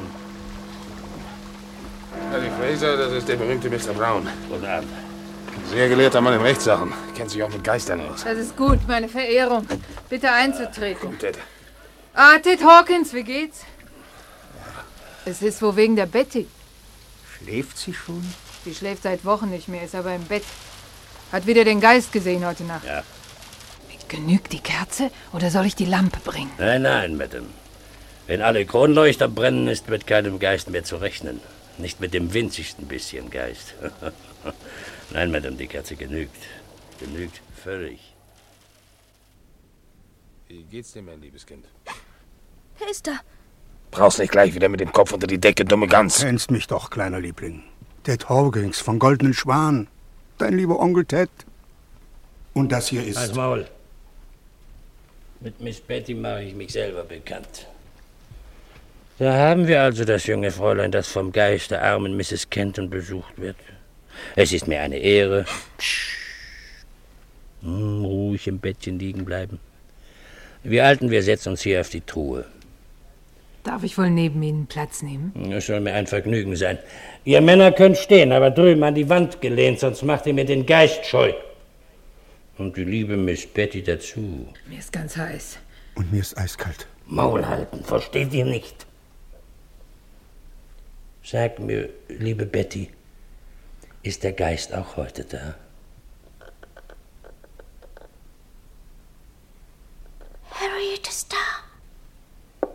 Mary Fraser, das ist der berühmte Mr. Brown. Guten Abend. Sehr gelehrter Mann in Rechtssachen. Kennt sich auch mit Geistern aus. Das ist gut, meine Verehrung. Bitte einzutreten. Kommt, Ted. Ah, Ted Hawkins, wie geht's? Es ist wohl wegen der Betty. Schläft sie schon? Sie schläft seit Wochen nicht mehr, ist aber im Bett. Hat wieder den Geist gesehen heute Nacht. Ja. Genügt die Kerze oder soll ich die Lampe bringen? Nein, Madame. Wenn alle Kronleuchter brennen, ist mit keinem Geist mehr zu rechnen. Nicht mit dem winzigsten bisschen Geist. Nein, Madame, die Kerze genügt. Genügt völlig. Wie geht's dir, mein liebes Kind? Wer ist da? Brauchst nicht gleich wieder mit dem Kopf unter die Decke, dumme Gans. Kennst mich doch, kleiner Liebling. Ted Hawkins von Goldenen Schwan. Dein lieber Onkel Ted. Und das hier ist... Halt's Maul. Mit Miss Betty mache ich mich selber bekannt. Da haben wir also das junge Fräulein, das vom Geist der armen Mrs. Kenton besucht wird. Es ist mir eine Ehre. Ruhig im Bettchen liegen bleiben. Wir Alten, wir setzen uns hier auf die Truhe. Darf ich wohl neben Ihnen Platz nehmen? Es soll mir ein Vergnügen sein. Ihr Männer könnt stehen, aber drüben an die Wand gelehnt, sonst macht ihr mir den Geist scheu. Und die liebe Miss Betty dazu. Mir ist ganz heiß. Und mir ist eiskalt. Maul halten, versteht ihr nicht? Sag mir, liebe Betty, ist der Geist auch heute da? Harriet ist da.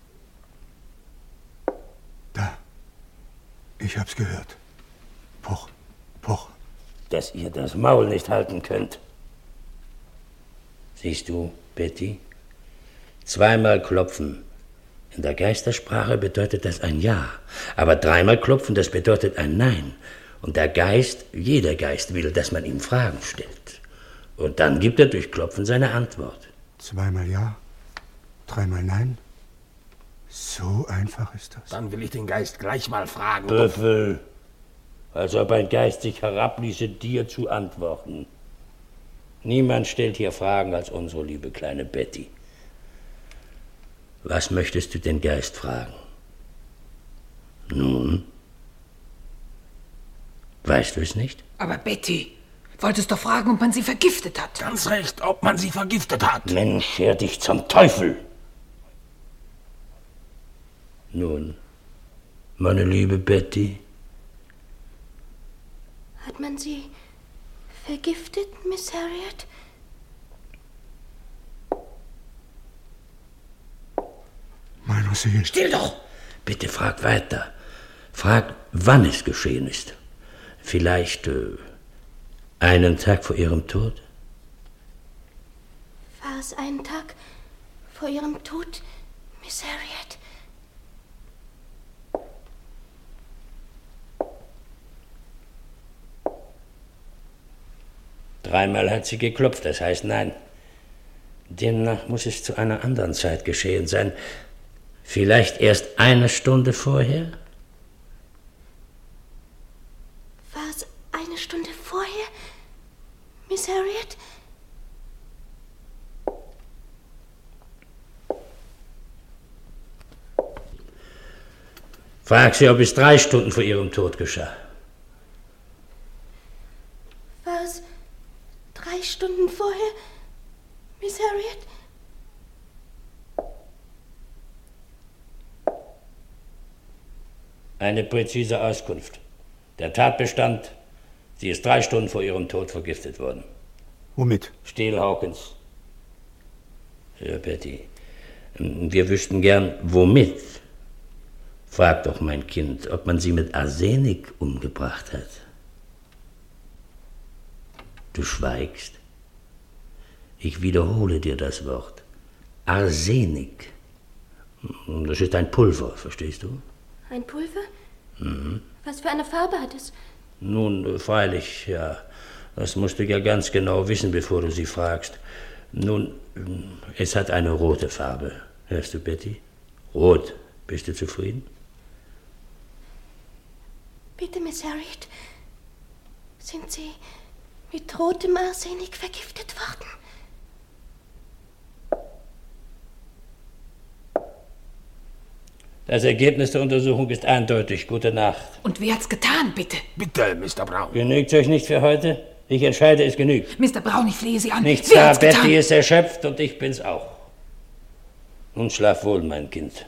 Da. Ich hab's gehört. Poch, poch. Dass ihr das Maul nicht halten könnt. Siehst du, Betty? Zweimal klopfen. In der Geistersprache bedeutet das ein Ja. Aber dreimal klopfen, das bedeutet ein Nein. Und der Geist, jeder Geist will, dass man ihm Fragen stellt. Und dann gibt er durch Klopfen seine Antwort. Zweimal Ja, dreimal Nein. So einfach ist das. Dann will ich den Geist gleich mal fragen. Büffel. Als ob ein Geist sich herabließe, dir zu antworten. Niemand stellt hier Fragen als unsere liebe kleine Betty. Was möchtest du den Geist fragen? Nun? Weißt du es nicht? Aber Betty, wolltest doch fragen, ob man sie vergiftet hat. Ganz recht, ob man sie vergiftet hat. Mensch, scher dich zum Teufel! Nun, meine liebe Betty? Hat man sie vergiftet, Miss Harriet? Meiner Seele. Still doch! Bitte frag weiter. Frag, wann es geschehen ist. Vielleicht einen Tag vor ihrem Tod? War es einen Tag vor ihrem Tod, Miss Harriet? Dreimal hat sie geklopft, das heißt nein. Demnach muss es zu einer anderen Zeit geschehen sein. Vielleicht erst eine Stunde vorher? War es eine Stunde vorher, Miss Harriet? Frag sie, ob es 3 Stunden vor ihrem Tod geschah. War es 3 Stunden vorher, Miss Harriet? Eine präzise Auskunft. Der Tatbestand, sie ist 3 Stunden vor ihrem Tod vergiftet worden. Womit? Steele Hawkins. Ja, Betty, wir wüssten gern, womit. Frag doch, mein Kind, ob man sie mit Arsenik umgebracht hat. Du schweigst. Ich wiederhole dir das Wort. Arsenik. Das ist ein Pulver, verstehst du? Ein Pulver? Mhm. Was für eine Farbe hat es? Nun, freilich, ja. Das musst du ja ganz genau wissen, bevor du sie fragst. Nun, es hat eine rote Farbe. Hörst du, Betty? Rot. Bist du zufrieden? Bitte, Miss Harriet. Sind Sie mit rotem Arsenik vergiftet worden? Das Ergebnis der Untersuchung ist eindeutig. Gute Nacht. Und wer hat's getan, bitte? Bitte, Mr. Brown. Genügt's euch nicht für heute? Ich entscheide, es genügt. Mr. Brown, ich flehe Sie an. Nichts Wer da, hat's getan? Betty ist erschöpft und ich bin's auch. Nun schlaf wohl, mein Kind.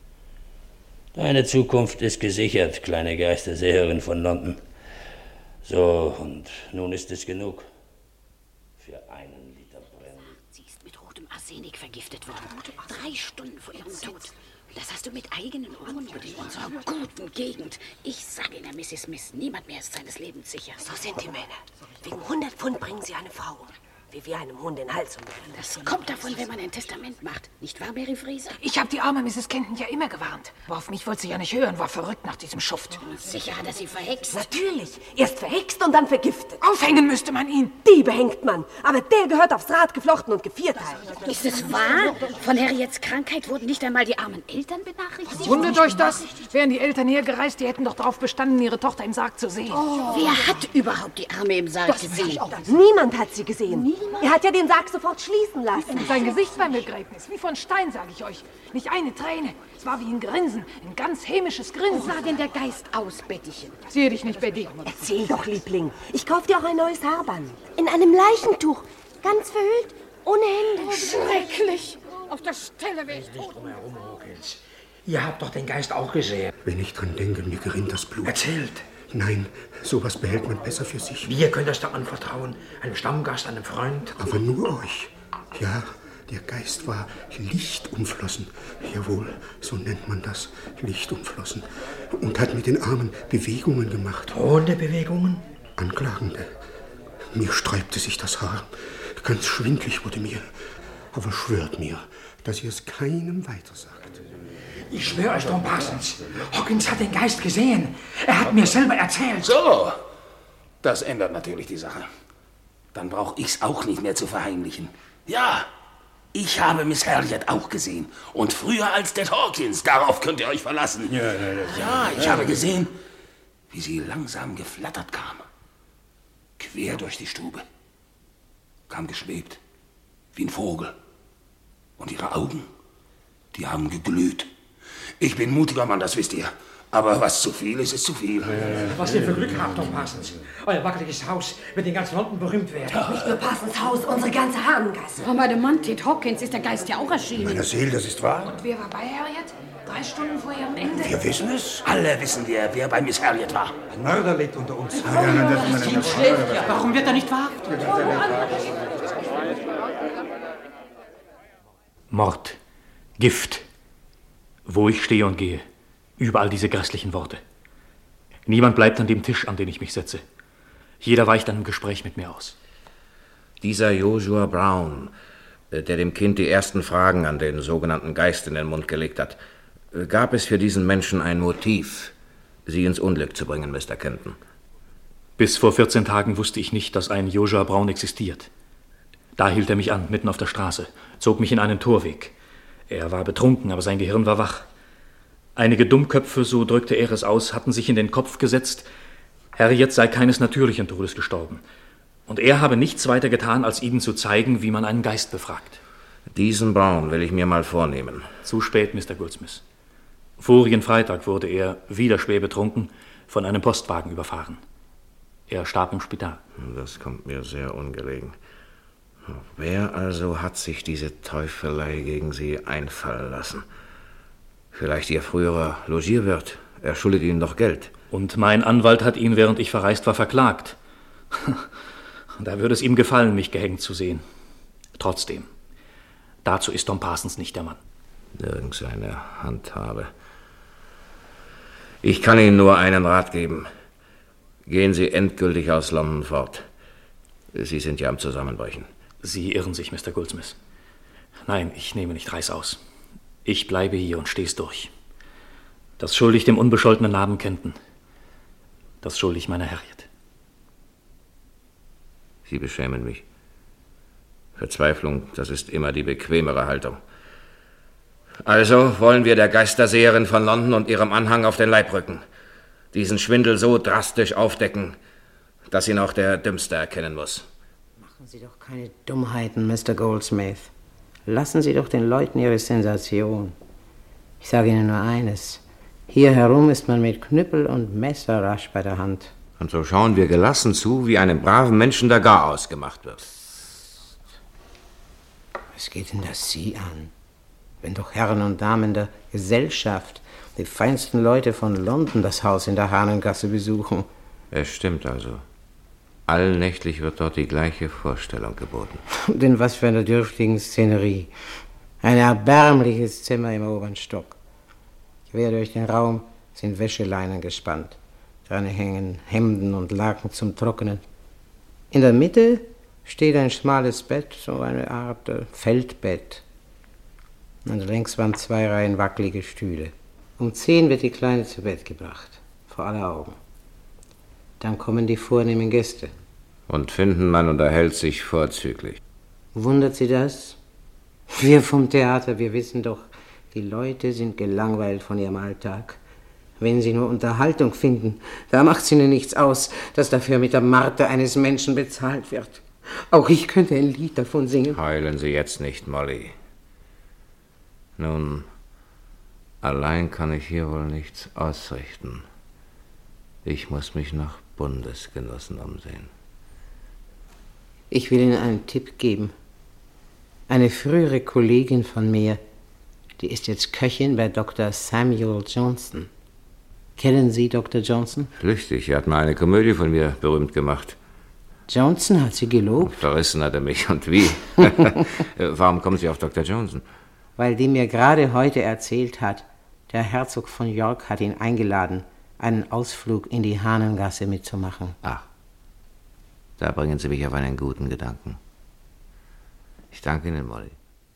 Deine Zukunft ist gesichert, kleine Geisterseherin von London. So, und nun ist es genug. Für einen Liter Brenn. Sie ist mit rotem Arsenik vergiftet worden. 3 Stunden vor ihrem Tod. Das hast du mit eigenen Ohren gehört. In unserer guten Gegend. Ich sage Ihnen, Mrs. Smith, niemand mehr ist seines Lebens sicher. So sind die Männer. Wegen 100 Pfund bringen sie eine Frau um. Wie wir einem Hund den Hals umdrehen. Das kommt davon, wenn man ein Testament macht. Nicht wahr, Mary Fraser? Ich habe die arme Mrs. Kenton ja immer gewarnt. Aber auf mich wollte sie ja nicht hören, war verrückt nach diesem Schuft. Sicher hat er sie verhext. Natürlich. Erst verhext und dann vergiftet. Aufhängen müsste man ihn. Die behängt man. Aber der gehört aufs Rad geflochten und gevierteilt. Ist es wahr? Von Harriets Krankheit wurden nicht einmal die armen Eltern benachrichtigt? Wundert euch das? Wären die Eltern hergereist, die hätten doch darauf bestanden, ihre Tochter im Sarg zu sehen. Wer hat überhaupt die Arme im Sarg gesehen? Niemand hat sie gesehen. Er hat ja den Sarg sofort schließen lassen. Sein Gesicht beim Begräbnis, wie von Stein, sage ich euch. Nicht eine Träne. Es war wie ein Grinsen, ein ganz hämisches Grinsen. Wie sah denn der Geist aus, Bettychen? Sehe dich nicht, Betty. Erzähl doch, Liebling. Ich kauf dir auch ein neues Haarband. In einem Leichentuch, ganz verhüllt, ohne Hände. Schrecklich. Auf der Stelle wäre ich tot. Ihr habt doch den Geist auch gesehen. Wenn ich dran denke, mir gerinnt das Blut. Erzählt. Nein, sowas behält man besser für sich. Wir können das doch anvertrauen. Einem Stammgast, einem Freund. Aber nur euch. Ja, der Geist war lichtumflossen. Jawohl, so nennt man das. Lichtumflossen. Und hat mit den Armen Bewegungen gemacht. Drohende Bewegungen? Anklagende. Mir sträubte sich das Haar. Ganz schwindlig wurde mir. Aber schwört mir, dass ihr es keinem weitersagt. Ich schwöre euch, Tom Parsons, Hawkins hat den Geist gesehen. Er hat mir selber erzählt. So, das ändert natürlich die Sache. Dann brauche ich's auch nicht mehr zu verheimlichen. Ja, ich habe Miss Harriet auch gesehen. Und früher als Ted Hawkins, darauf könnt ihr euch verlassen. Ja, ich habe gesehen, wie sie langsam geflattert kam. Quer durch die Stube. Kam geschwebt, wie ein Vogel. Und ihre Augen, die haben geglüht. Ich bin mutiger Mann, das wisst ihr. Aber was zu viel ist, ist zu viel. Was ihr für Glück habt, Tom Parsons. Euer wackeliges Haus wird in ganz London berühmt werden. Nicht nur Parsons Haus, unsere ganze Hahnengasse. Frau Mann, Ted Hawkins ist der Geist ja auch erschienen. Meiner Seele, das ist wahr. Und wer war bei Harriet? 3 Stunden vor ihrem Ende? Wir wissen es. Alle wissen wir, wer bei Miss Harriet war. Ein Mörder lebt unter uns. Warum wird er nicht verhaftet? Mord, Gift. Wo ich stehe und gehe, überall diese grässlichen Worte. Niemand bleibt an dem Tisch, an den ich mich setze. Jeder weicht einem Gespräch mit mir aus. Dieser Joshua Brown, der dem Kind die ersten Fragen an den sogenannten Geist in den Mund gelegt hat, gab es für diesen Menschen ein Motiv, Sie ins Unglück zu bringen, Mr. Kenton? Bis vor 14 Tagen wusste ich nicht, dass ein Joshua Brown existiert. Da hielt er mich an, mitten auf der Straße, zog mich in einen Torweg. Er war betrunken, aber sein Gehirn war wach. Einige Dummköpfe, so drückte er es aus, hatten sich in den Kopf gesetzt, Harriet sei keines natürlichen Todes gestorben. Und er habe nichts weiter getan, als ihnen zu zeigen, wie man einen Geist befragt. Diesen Brown will ich mir mal vornehmen. Zu spät, Mr. Goldsmith. Vorigen Freitag wurde er, wieder schwer betrunken, von einem Postwagen überfahren. Er starb im Spital. Das kommt mir sehr ungelegen. Wer also hat sich diese Teufelei gegen Sie einfallen lassen? Vielleicht Ihr früherer Logierwirt. Er schuldet Ihnen doch Geld. Und mein Anwalt hat ihn, während ich verreist war, verklagt. Da würde es ihm gefallen, mich gehängt zu sehen. Trotzdem, dazu ist Tom Parsons nicht der Mann. Nirgends eine Handhabe. Ich kann Ihnen nur einen Rat geben. Gehen Sie endgültig aus London fort. Sie sind ja am Zusammenbrechen. Sie irren sich, Mr. Goldsmith. Nein, ich nehme nicht Reißaus. Ich bleibe hier und steh's durch. Das schulde ich dem unbescholtenen Namen Kenton. Das schulde ich meiner Harriet. Sie beschämen mich. Verzweiflung, das ist immer die bequemere Haltung. Also wollen wir der Geisterseherin von London und ihrem Anhang auf den Leib rücken. Diesen Schwindel so drastisch aufdecken, dass ihn auch der Dümmste erkennen muss. Machen Sie doch keine Dummheiten, Mr. Goldsmith. Lassen Sie doch den Leuten ihre Sensation. Ich sage Ihnen nur eines. Hier herum ist man mit Knüppel und Messer rasch bei der Hand. Und so schauen wir gelassen zu, wie einem braven Menschen der Garaus gemacht wird. Was geht denn das Sie an? wenn doch Herren und Damen der Gesellschaft, die feinsten Leute von London, das Haus in der Hahnengasse besuchen. Es stimmt also. Allnächtlich wird dort die gleiche Vorstellung geboten. Und in was für einer dürftigen Szenerie. Ein erbärmliches Zimmer im oberen Stock. Quer durch den Raum sind Wäscheleinen gespannt. Dran hängen Hemden und Laken zum Trocknen. In der Mitte steht ein schmales Bett, so eine Art Feldbett. Und längs waren 2 Reihen wackelige Stühle. Um 10 wird die Kleine zu Bett gebracht, vor aller Augen. Dann kommen die vornehmen Gäste. Und finden, man unterhält sich vorzüglich. Wundert Sie das? Wir vom Theater, wir wissen doch, die Leute sind gelangweilt von ihrem Alltag. Wenn sie nur Unterhaltung finden, da macht's ihnen nichts aus, dass dafür mit der Marter eines Menschen bezahlt wird. Auch ich könnte ein Lied davon singen. Heulen Sie jetzt nicht, Molly. Nun, allein kann ich hier wohl nichts ausrichten. Ich muss mich nach Bundesgenossen umsehen. Ich will Ihnen einen Tipp geben. Eine frühere Kollegin von mir, die ist jetzt Köchin bei Dr. Samuel Johnson. Kennen Sie Dr. Johnson? Flüchtig, er hat mal eine Komödie von mir berühmt gemacht. Johnson hat Sie gelobt? Verrissen hat er mich. Und wie? Warum kommen Sie auf Dr. Johnson? Weil die mir gerade heute erzählt hat, der Herzog von York hat ihn eingeladen, einen Ausflug in die Hahnengasse mitzumachen. Ach, da bringen Sie mich auf einen guten Gedanken. Ich danke Ihnen, Molly.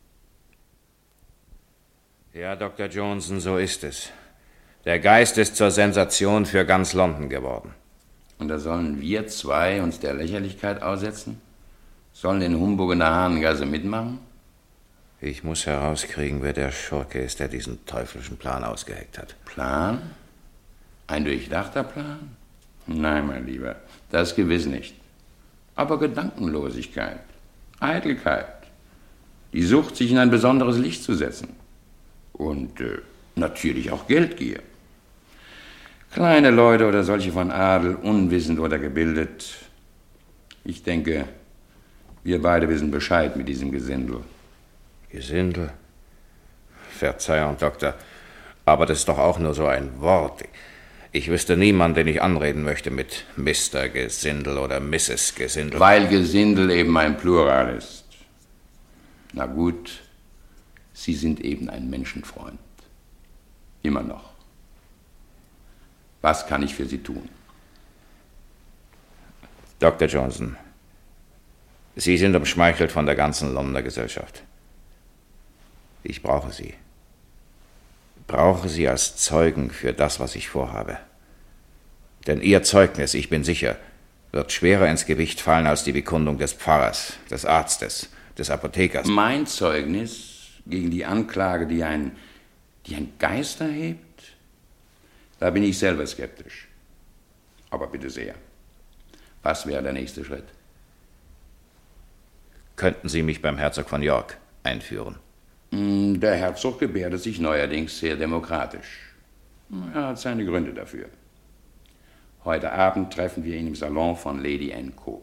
Ja, Dr. Johnson, so ist es. Der Geist ist zur Sensation für ganz London geworden. Und da sollen wir 2 uns der Lächerlichkeit aussetzen? Sollen den Humbug in der Hahnengasse mitmachen? Ich muss herauskriegen, wer der Schurke ist, der diesen teuflischen Plan ausgeheckt hat. Plan? Ein durchdachter Plan? Nein, mein Lieber, das gewiss nicht. Aber Gedankenlosigkeit, Eitelkeit, die Sucht, sich in ein besonderes Licht zu setzen. Und natürlich auch Geldgier. Kleine Leute oder solche von Adel, unwissend oder gebildet. Ich denke, wir beide wissen Bescheid mit diesem Gesindel. Gesindel? Verzeihung, Doktor, aber das ist doch auch nur so ein Wort. Ich wüsste niemanden, den ich anreden möchte mit Mr. Gesindel oder Mrs. Gesindel. Weil Gesindel eben ein Plural ist. Na gut, Sie sind eben ein Menschenfreund. Immer noch. Was kann ich für Sie tun? Dr. Johnson, Sie sind umschmeichelt von der ganzen Londoner Gesellschaft. Ich brauche Sie. Brauche Sie als Zeugen für das, was ich vorhabe. Denn Ihr Zeugnis, ich bin sicher, wird schwerer ins Gewicht fallen als die Bekundung des Pfarrers, des Arztes, des Apothekers. Mein Zeugnis gegen die Anklage, die ein Geist erhebt? Da bin ich selber skeptisch. Aber bitte sehr. Was wäre der nächste Schritt? Könnten Sie mich beim Herzog von York einführen? Der Herzog gebärdet sich neuerdings sehr demokratisch. Er hat seine Gründe dafür. Heute Abend treffen wir ihn im Salon von Lady Anne Cook.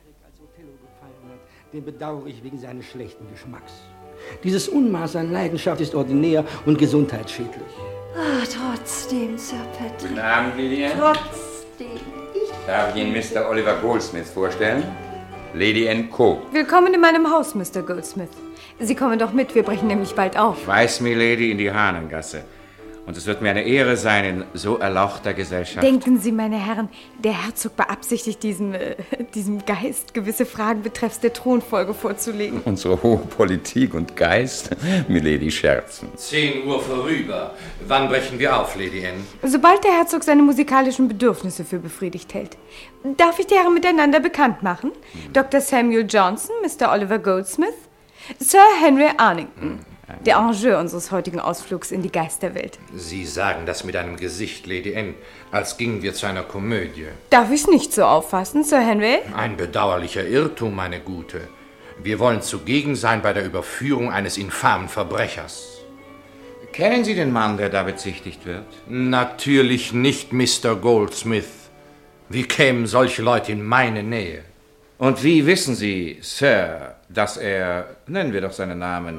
Den bedauere ich wegen seines schlechten Geschmacks. Dieses Unmaß an Leidenschaft ist ordinär und gesundheitsschädlich. Ah, trotzdem, Sir Patrick. Guten Abend, Lady Anne. Trotzdem. Darf ich Ihnen Mr. Oliver Goldsmith vorstellen? Lady Anne Cook. Willkommen in meinem Haus, Mr. Goldsmith. Sie kommen doch mit, wir brechen nämlich bald auf. Ich weiß, Milady, in die Hahnengasse. Und es wird mir eine Ehre sein, in so erlauchter Gesellschaft. Denken Sie, meine Herren, der Herzog beabsichtigt, diesem Geist gewisse Fragen betreffs der Thronfolge vorzulegen. Unsere hohe Politik und Geist, Milady, scherzen. 10 Uhr vorüber. Wann brechen wir auf, Lady Anne? Sobald der Herzog seine musikalischen Bedürfnisse für befriedigt hält. Darf ich die Herren miteinander bekannt machen? Dr. Samuel Johnson, Mr. Oliver Goldsmith, Sir Henry Arnington. Der Enjeu unseres heutigen Ausflugs in die Geisterwelt. Sie sagen das mit einem Gesicht, Lady Anne, als gingen wir zu einer Komödie. Darf ich's nicht so auffassen, Sir Henry? Ein bedauerlicher Irrtum, meine Gute. Wir wollen zugegen sein bei der Überführung eines infamen Verbrechers. Kennen Sie den Mann, der da bezichtigt wird? Natürlich nicht, Mr. Goldsmith. Wie kämen solche Leute in meine Nähe? Und wie wissen Sie, Sir, dass er, nennen wir doch seinen Namen,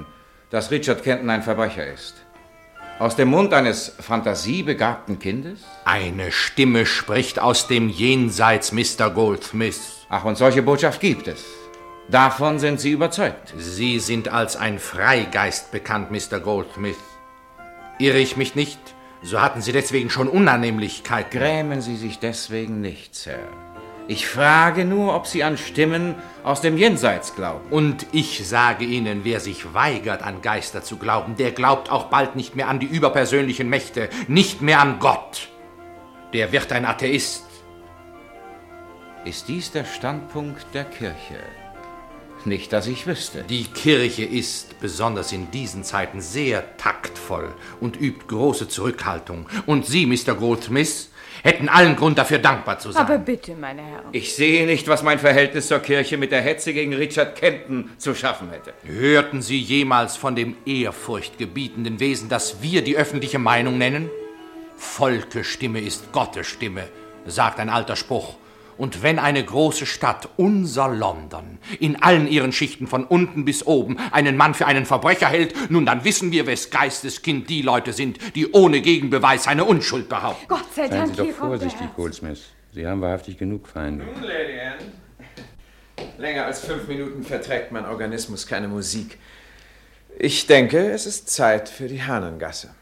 dass Richard Kenton ein Verbrecher ist. Aus dem Mund eines fantasiebegabten Kindes? Eine Stimme spricht aus dem Jenseits, Mr. Goldsmith. Ach, und solche Botschaft gibt es. Davon sind Sie überzeugt? Sie sind als ein Freigeist bekannt, Mr. Goldsmith. Irre ich mich nicht, so hatten Sie deswegen schon Unannehmlichkeiten. Grämen Sie sich deswegen nicht, Sir. Ich frage nur, ob Sie an Stimmen aus dem Jenseits glauben. Und ich sage Ihnen, wer sich weigert, an Geister zu glauben, der glaubt auch bald nicht mehr an die überpersönlichen Mächte, nicht mehr an Gott. Der wird ein Atheist. Ist dies der Standpunkt der Kirche? Nicht, dass ich wüsste. Die Kirche ist, besonders in diesen Zeiten, sehr taktvoll und übt große Zurückhaltung. Und Sie, Mr. Goldsmith, hätten allen Grund dafür dankbar zu sein. Aber bitte, meine Herren. Ich sehe nicht, was mein Verhältnis zur Kirche mit der Hetze gegen Richard Kenton zu schaffen hätte. Hörten Sie jemals von dem ehrfurchtgebietenden Wesen, das wir die öffentliche Meinung nennen? Volkesstimme ist Gottes Stimme, sagt ein alter Spruch. Und wenn eine große Stadt, unser London, in allen ihren Schichten von unten bis oben einen Mann für einen Verbrecher hält, nun dann wissen wir, wes Geisteskind die Leute sind, die ohne Gegenbeweis seine Unschuld behaupten. Gott sei Dank, Seien Sie doch vorsichtig, Goldsmith. Sie haben wahrhaftig genug Feinde. Nun, Lady Anne. Länger als 5 Minuten verträgt mein Organismus keine Musik. Ich denke, es ist Zeit für die Hahnengasse.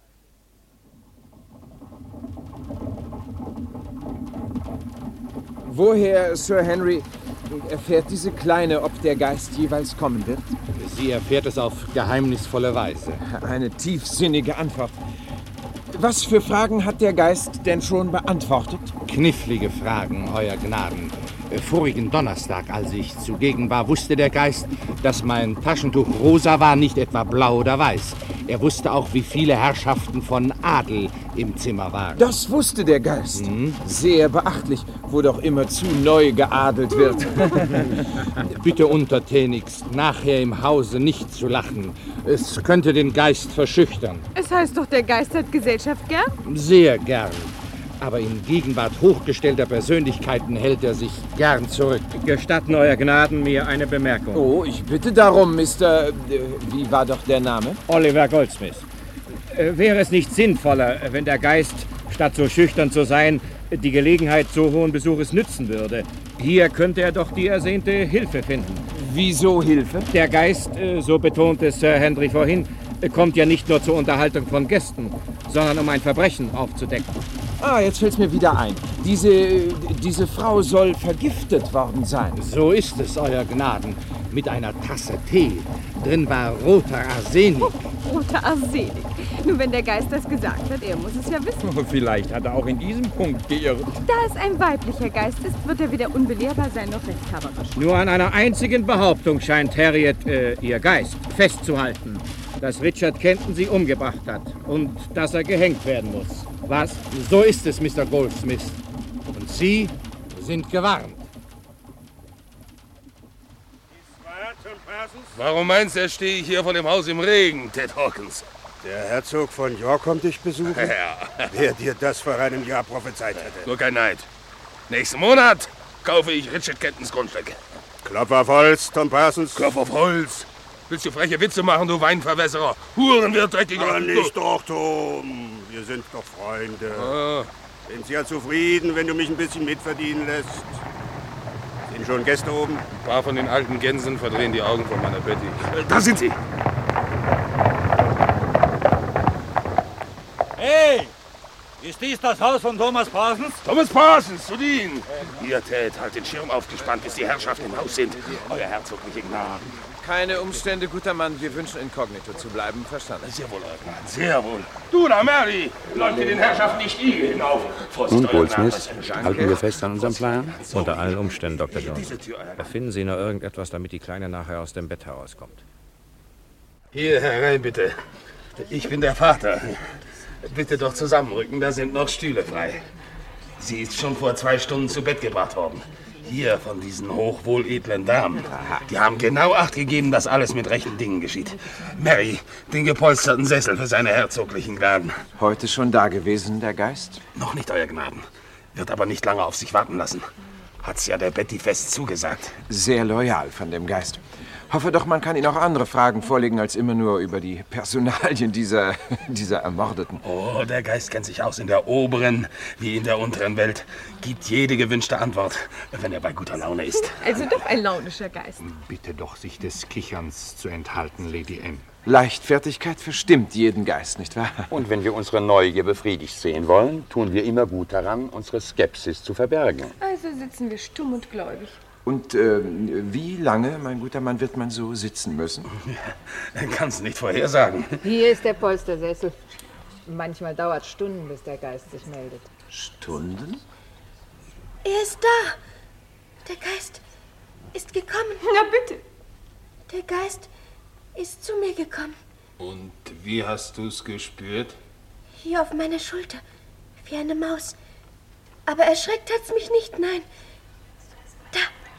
Woher, Sir Henry, erfährt diese Kleine, ob der Geist jeweils kommen wird? Sie erfährt es auf geheimnisvolle Weise. Eine tiefsinnige Antwort. Was für Fragen hat der Geist denn schon beantwortet? Knifflige Fragen, Euer Gnaden. Vorigen Donnerstag, als ich zugegen war, wusste der Geist, dass mein Taschentuch rosa war, nicht etwa blau oder weiß. Er wusste auch, wie viele Herrschaften von Adel im Zimmer waren. Das wusste der Geist. Sehr beachtlich, wo doch immer zu neu geadelt wird. Bitte untertänigst, nachher im Hause nicht zu lachen. Es könnte den Geist verschüchtern. Es heißt doch, der Geist hat Gesellschaft gern? Sehr gern. Aber in Gegenwart hochgestellter Persönlichkeiten hält er sich gern zurück. Gestatten, Euer Gnaden, mir eine Bemerkung. Oh, ich bitte darum, Mr. Wie war doch der Name? Oliver Goldsmith. Wäre es nicht sinnvoller, wenn der Geist, statt so schüchtern zu sein, die Gelegenheit so hohen Besuches nützen würde? Hier könnte er doch die ersehnte Hilfe finden. Wieso Hilfe? Der Geist, so betonte Sir Henry vorhin, kommt ja nicht nur zur Unterhaltung von Gästen, sondern um ein Verbrechen aufzudecken. Ah, jetzt fällt's mir wieder ein. Diese Frau soll vergiftet worden sein. So ist es, Euer Gnaden. Mit einer Tasse Tee. Drin war roter Arsenik. Roter Arsenik. Nur wenn der Geist das gesagt hat, er muss es ja wissen. Vielleicht hat er auch in diesem Punkt geirrt. Da es ein weiblicher Geist ist, wird er weder unbelehrbar sein noch rechthaberisch. Nur an einer einzigen Behauptung scheint Harriet, ihr Geist, festzuhalten. Dass Richard Kenton sie umgebracht hat und dass er gehängt werden muss. Was? So ist es, Mr. Goldsmith. Und Sie sind gewarnt. Warum meinst du, stehe ich hier vor dem Haus im Regen, Ted Hawkins? Der Herzog von York kommt dich besuchen? Ja. Wer dir das vor einem Jahr prophezeit hätte. Nur kein Neid. Nächsten Monat kaufe ich Richard Kentons Grundstück. Klopf auf Holz, Tom Parsons. Klopf auf Holz. Willst du freche Witze machen, du Weinverwässerer? Hurenwirt, dreckiger... Ja, nicht doch, Tom. Wir sind doch Freunde. Ah. Sind Sie ja zufrieden, wenn du mich ein bisschen mitverdienen lässt? Sind schon Gäste oben? Ein paar von den alten Gänsen verdrehen die Augen von meiner Betty. Da sind sie! Hey! Ist dies das Haus von Thomas Parsons? Thomas Parsons, zu dienen! Ihr, Ted, halt den Schirm aufgespannt, bis die Herrschaften im Haus sind. Euer herzogliche Gnaden. Keine Umstände, guter Mann. Wir wünschen inkognito zu bleiben. Verstanden? Sehr wohl, Euer Gnaden, sehr wohl. Du da, Mary! Läuft ihr den Herrschaften nicht die hinauf? Nun, Goldsmith, halten wir fest an unserem Plan? Unter allen Umständen, Dr. Johnson. Erfinden Sie nur irgendetwas, damit die Kleine nachher aus dem Bett herauskommt. Hier herein, bitte. Ich bin der Vater. Bitte doch zusammenrücken, da sind noch Stühle frei. Sie ist schon vor 2 Stunden zu Bett gebracht worden. Hier von diesen hochwohledlen Damen. Die haben genau Acht gegeben, dass alles mit rechten Dingen geschieht. Mary, den gepolsterten Sessel für seine herzoglichen Gnaden. Heute schon da gewesen, der Geist? Noch nicht, Euer Gnaden. Wird aber nicht lange auf sich warten lassen. Hat's ja der Betty fest zugesagt. Sehr loyal von dem Geist. Hoffe doch, man kann Ihnen auch andere Fragen vorlegen, als immer nur über die Personalien dieser Ermordeten. Oh, der Geist kennt sich aus in der oberen wie in der unteren Welt. Gibt jede gewünschte Antwort, wenn er bei guter Laune ist. Also doch ein launischer Geist. Bitte doch, sich des Kicherns zu enthalten, Lady M. Leichtfertigkeit verstimmt jeden Geist, nicht wahr? Und wenn wir unsere Neugier befriedigt sehen wollen, tun wir immer gut daran, unsere Skepsis zu verbergen. Also sitzen wir stumm und gläubig. Und wie lange, mein guter Mann, wird man so sitzen müssen? Kannst nicht vorhersagen. Hier ist der Polstersessel. Manchmal dauert Stunden, bis der Geist sich meldet. Stunden? Er ist da. Der Geist ist gekommen. Na bitte. Der Geist ist zu mir gekommen. Und wie hast du's gespürt? Hier auf meiner Schulter. Wie eine Maus. Aber erschreckt hat's mich nicht, nein. Da.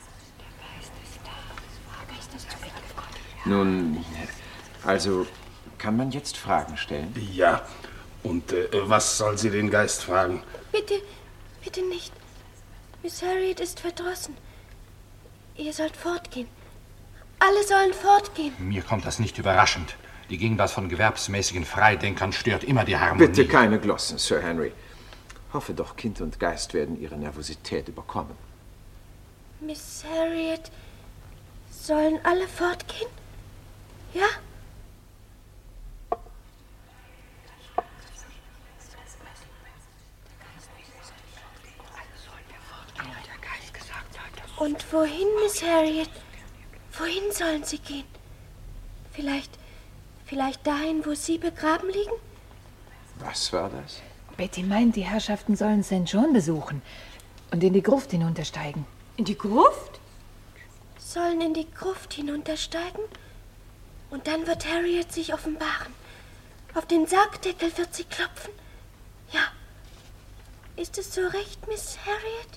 Nun, also, kann man jetzt Fragen stellen? Ja. Und was soll sie den Geist fragen? Bitte, bitte nicht. Miss Harriet ist verdrossen. Ihr sollt fortgehen. Alle sollen fortgehen. Mir kommt das nicht überraschend. Die Gegenwart von gewerbsmäßigen Freidenkern stört immer die Harmonie. Bitte keine Glossen, Sir Henry. Hoffe doch, Kind und Geist werden ihre Nervosität überkommen. Miss Harriet, sollen alle fortgehen? Ja? Und wohin, Miss Harriet? Wohin sollen sie gehen? Vielleicht dahin, wo Sie begraben liegen? Was war das? Betty meint, die Herrschaften sollen St. John besuchen und in die Gruft hinuntersteigen. In die Gruft? Sollen in die Gruft hinuntersteigen? Und dann wird Harriet sich offenbaren. Auf den Sargdeckel wird sie klopfen. Ja. Ist es so recht, Miss Harriet?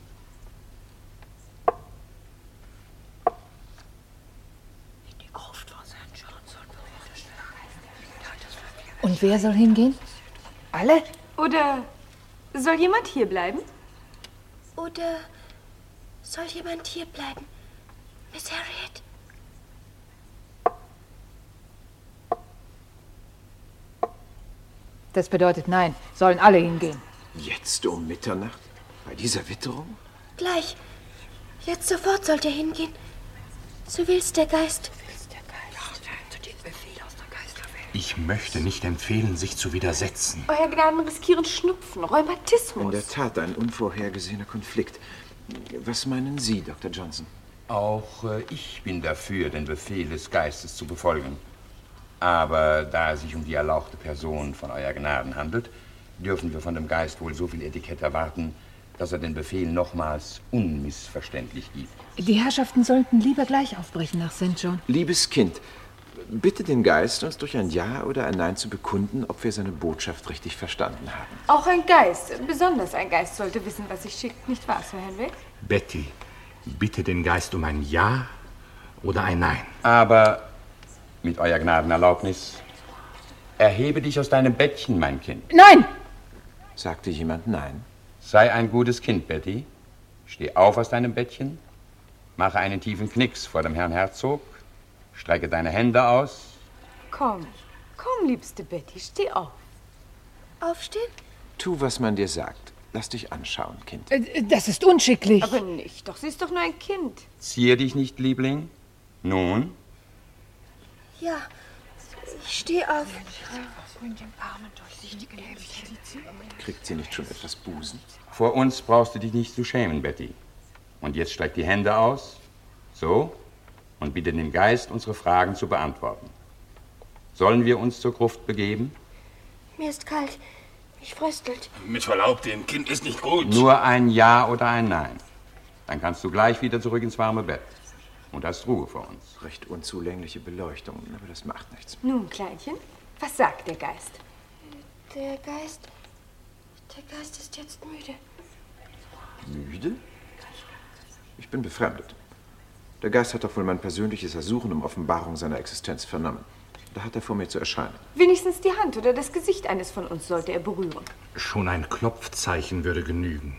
Und wer soll hingehen? Alle? Oder soll jemand hier bleiben? Oder soll jemand hier bleiben? Miss Harriet? Das bedeutet nein, sollen alle hingehen. Jetzt um Mitternacht? Bei dieser Witterung? Gleich. Jetzt sofort sollt ihr hingehen. So will's der Geist. Ich möchte nicht empfehlen, sich zu widersetzen. Euer Gnaden riskieren Schnupfen, Rheumatismus. In der Tat ein unvorhergesehener Konflikt. Was meinen Sie, Dr. Johnson? Auch ich bin dafür, den Befehl des Geistes zu befolgen. Aber da es sich um die erlauchte Person von Euer Gnaden handelt, dürfen wir von dem Geist wohl so viel Etikett erwarten, dass er den Befehl nochmals unmissverständlich gibt. Die Herrschaften sollten lieber gleich aufbrechen nach St. John. Liebes Kind, bitte den Geist, uns durch ein Ja oder ein Nein zu bekunden, ob wir seine Botschaft richtig verstanden haben. Auch ein Geist, besonders ein Geist, sollte wissen, was sich schickt, nicht wahr, Sir Henry? Betty, bitte den Geist um ein Ja oder ein Nein. Aber mit Euer Gnadenerlaubnis, erhebe dich aus deinem Bettchen, mein Kind. Nein! Sagte jemand Nein? Sei ein gutes Kind, Betty. Steh auf aus deinem Bettchen, mache einen tiefen Knicks vor dem Herrn Herzog, strecke deine Hände aus. Komm, liebste Betty, steh auf. Aufstehen? Tu, was man dir sagt. Lass dich anschauen, Kind. Das ist unschicklich. Aber nicht, doch sie ist doch nur ein Kind. Zier dich nicht, Liebling. Nun? Ja, ich stehe auf. Kriegt sie nicht schon etwas Busen? Vor uns brauchst du dich nicht zu schämen, Betty. Und jetzt streck die Hände aus. So. Und bitte den Geist, unsere Fragen zu beantworten. Sollen wir uns zur Gruft begeben? Mir ist kalt. Mich fröstelt. Mit Verlaub, dem Kind ist nicht gut. Nur ein Ja oder ein Nein. Dann kannst du gleich wieder zurück ins warme Bett. Und hast Ruhe vor uns. Recht unzulängliche Beleuchtung, aber das macht nichts. Nun, Kleinchen, was sagt der Geist? Der Geist ist jetzt müde. Müde? Ich bin befremdet. Der Geist hat doch wohl mein persönliches Ersuchen um Offenbarung seiner Existenz vernommen. Da hat er vor mir zu erscheinen. Wenigstens die Hand oder das Gesicht eines von uns sollte er berühren. Schon ein Klopfzeichen würde genügen.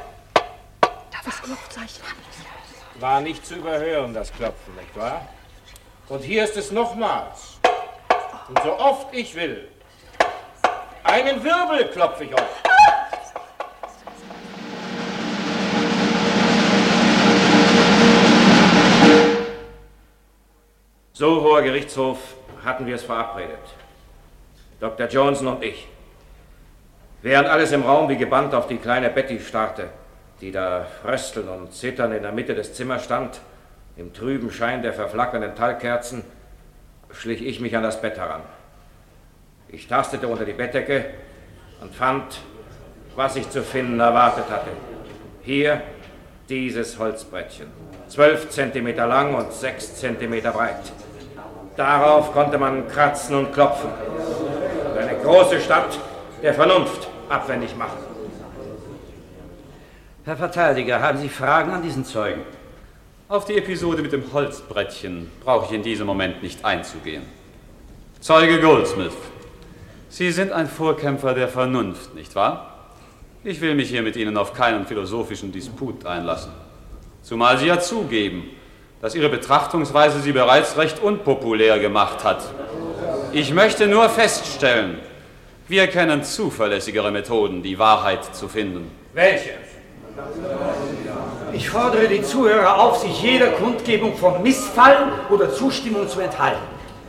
Das Klopfzeichen. War nicht zu überhören, das Klopfen, nicht wahr? Und hier ist es nochmals. Und so oft ich will. Einen Wirbel klopfe ich euch. So, Hoher Gerichtshof, hatten wir es verabredet. Dr. Johnson und ich. Während alles im Raum wie gebannt auf die kleine Betty starrte, die da fröstelnd und zitternd in der Mitte des Zimmers stand, im trüben Schein der verflackernden Talgkerzen, schlich ich mich an das Bett heran. Ich tastete unter die Bettdecke und fand, was ich zu finden erwartet hatte. Hier dieses Holzbrettchen, 12 Zentimeter lang und 6 Zentimeter breit. Darauf konnte man kratzen und klopfen und eine große Stadt der Vernunft abwendig machen. Herr Verteidiger, haben Sie Fragen an diesen Zeugen? Auf die Episode mit dem Holzbrettchen brauche ich in diesem Moment nicht einzugehen. Zeuge Goldsmith, Sie sind ein Vorkämpfer der Vernunft, nicht wahr? Ich will mich hier mit Ihnen auf keinen philosophischen Disput einlassen. Zumal Sie ja zugeben, dass Ihre Betrachtungsweise Sie bereits recht unpopulär gemacht hat. Ich möchte nur feststellen, wir kennen zuverlässigere Methoden, die Wahrheit zu finden. Welche? Ich fordere die Zuhörer auf, sich jeder Kundgebung von Missfallen oder Zustimmung zu enthalten.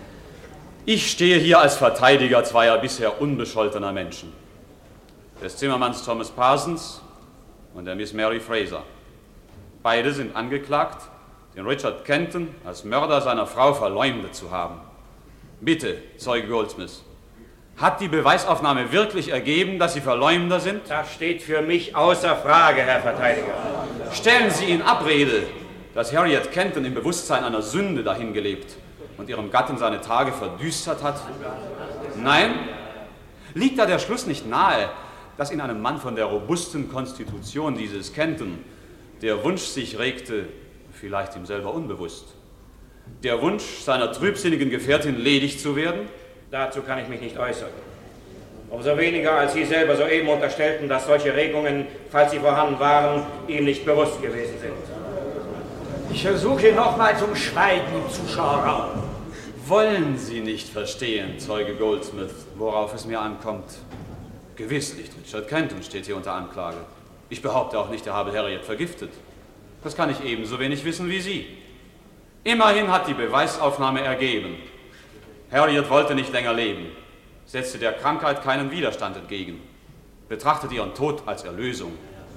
Ich stehe hier als Verteidiger zweier bisher unbescholtener Menschen. Des Zimmermanns Thomas Parsons und der Miss Mary Fraser. Beide sind angeklagt, den Richard Kenton als Mörder seiner Frau verleumdet zu haben. Bitte, Zeuge Goldsmith, hat die Beweisaufnahme wirklich ergeben, dass Sie Verleumder sind? Das steht für mich außer Frage, Herr Verteidiger. Stellen Sie in Abrede, dass Harriet Kenton im Bewusstsein einer Sünde dahingelebt und ihrem Gatten seine Tage verdüstert hat? Nein? Liegt da der Schluss nicht nahe, dass in einem Mann von der robusten Konstitution dieses Kenton der Wunsch sich regte, vielleicht ihm selber unbewusst, der Wunsch, seiner trübsinnigen Gefährtin ledig zu werden? Dazu kann ich mich nicht äußern. Umso weniger, als Sie selber soeben unterstellten, dass solche Regungen, falls sie vorhanden waren, ihm nicht bewusst gewesen sind. Ich versuche nochmals um Schweigen im Zuschauerraum. Wollen Sie nicht verstehen, Zeuge Goldsmith, worauf es mir ankommt? Gewiss nicht, Richard Kenton steht hier unter Anklage. Ich behaupte auch nicht, er habe Harriet vergiftet. Das kann ich ebenso wenig wissen wie Sie. Immerhin hat die Beweisaufnahme ergeben. Harriet wollte nicht länger leben, setzte der Krankheit keinen Widerstand entgegen, betrachtete ihren Tod als Erlösung.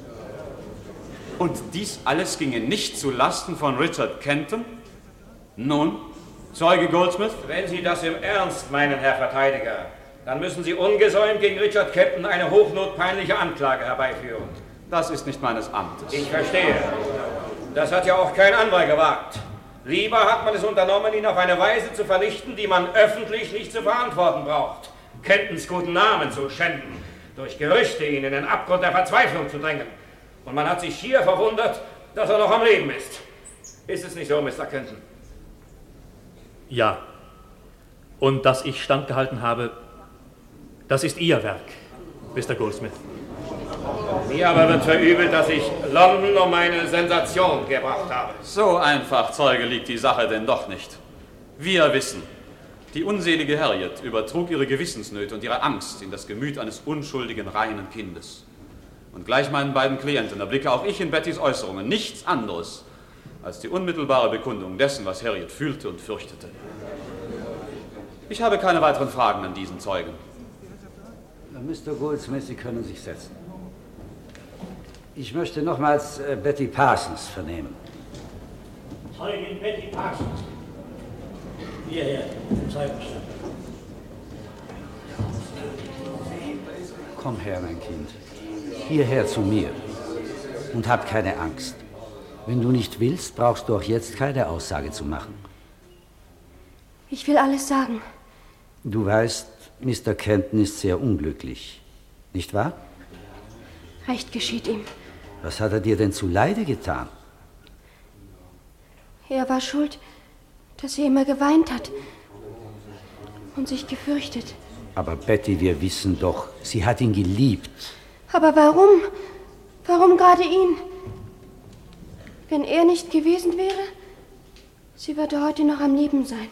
Und dies alles ginge nicht zu Lasten von Richard Kenton? Nun, Zeuge Goldsmith? Wenn Sie das im Ernst meinen, Herr Verteidiger, dann müssen Sie ungesäumt gegen Richard Kenton eine hochnotpeinliche Anklage herbeiführen. Das ist nicht meines Amtes. Ich verstehe. Das hat ja auch kein anderer gewagt. Lieber hat man es unternommen, ihn auf eine Weise zu vernichten, die man öffentlich nicht zu verantworten braucht. Kentons guten Namen zu schänden, durch Gerüchte ihn in den Abgrund der Verzweiflung zu drängen. Und man hat sich hier verwundert, dass er noch am Leben ist. Ist es nicht so, Mr. Kenton? Ja. Und dass ich standgehalten habe, das ist Ihr Werk, Mr. Goldsmith. Mir aber wird verübelt, dass ich London um eine Sensation gebracht habe. So einfach, Zeuge, liegt die Sache denn doch nicht. Wir wissen, die unselige Harriet übertrug ihre Gewissensnöte und ihre Angst in das Gemüt eines unschuldigen, reinen Kindes. Und gleich meinen beiden Klienten erblicke auch ich in Bettys Äußerungen nichts anderes als die unmittelbare Bekundung dessen, was Harriet fühlte und fürchtete. Ich habe keine weiteren Fragen an diesen Zeugen. Mr. Goldsmith, Sie können sich setzen. Ich möchte nochmals Betty Parsons vernehmen. Zeugin Betty Parsons. Hierher, Zeugenstand. Komm her, mein Kind. Hierher zu mir. Und hab keine Angst. Wenn du nicht willst, brauchst du auch jetzt keine Aussage zu machen. Ich will alles sagen. Du weißt, Mr. Kenton ist sehr unglücklich. Nicht wahr? Recht geschieht ihm. Was hat er dir denn zuleide getan? Er war schuld, dass er immer geweint hat und sich gefürchtet. Aber Betty, wir wissen doch, sie hat ihn geliebt. Aber warum? Warum gerade ihn? Wenn er nicht gewesen wäre? Sie würde heute noch am Leben sein.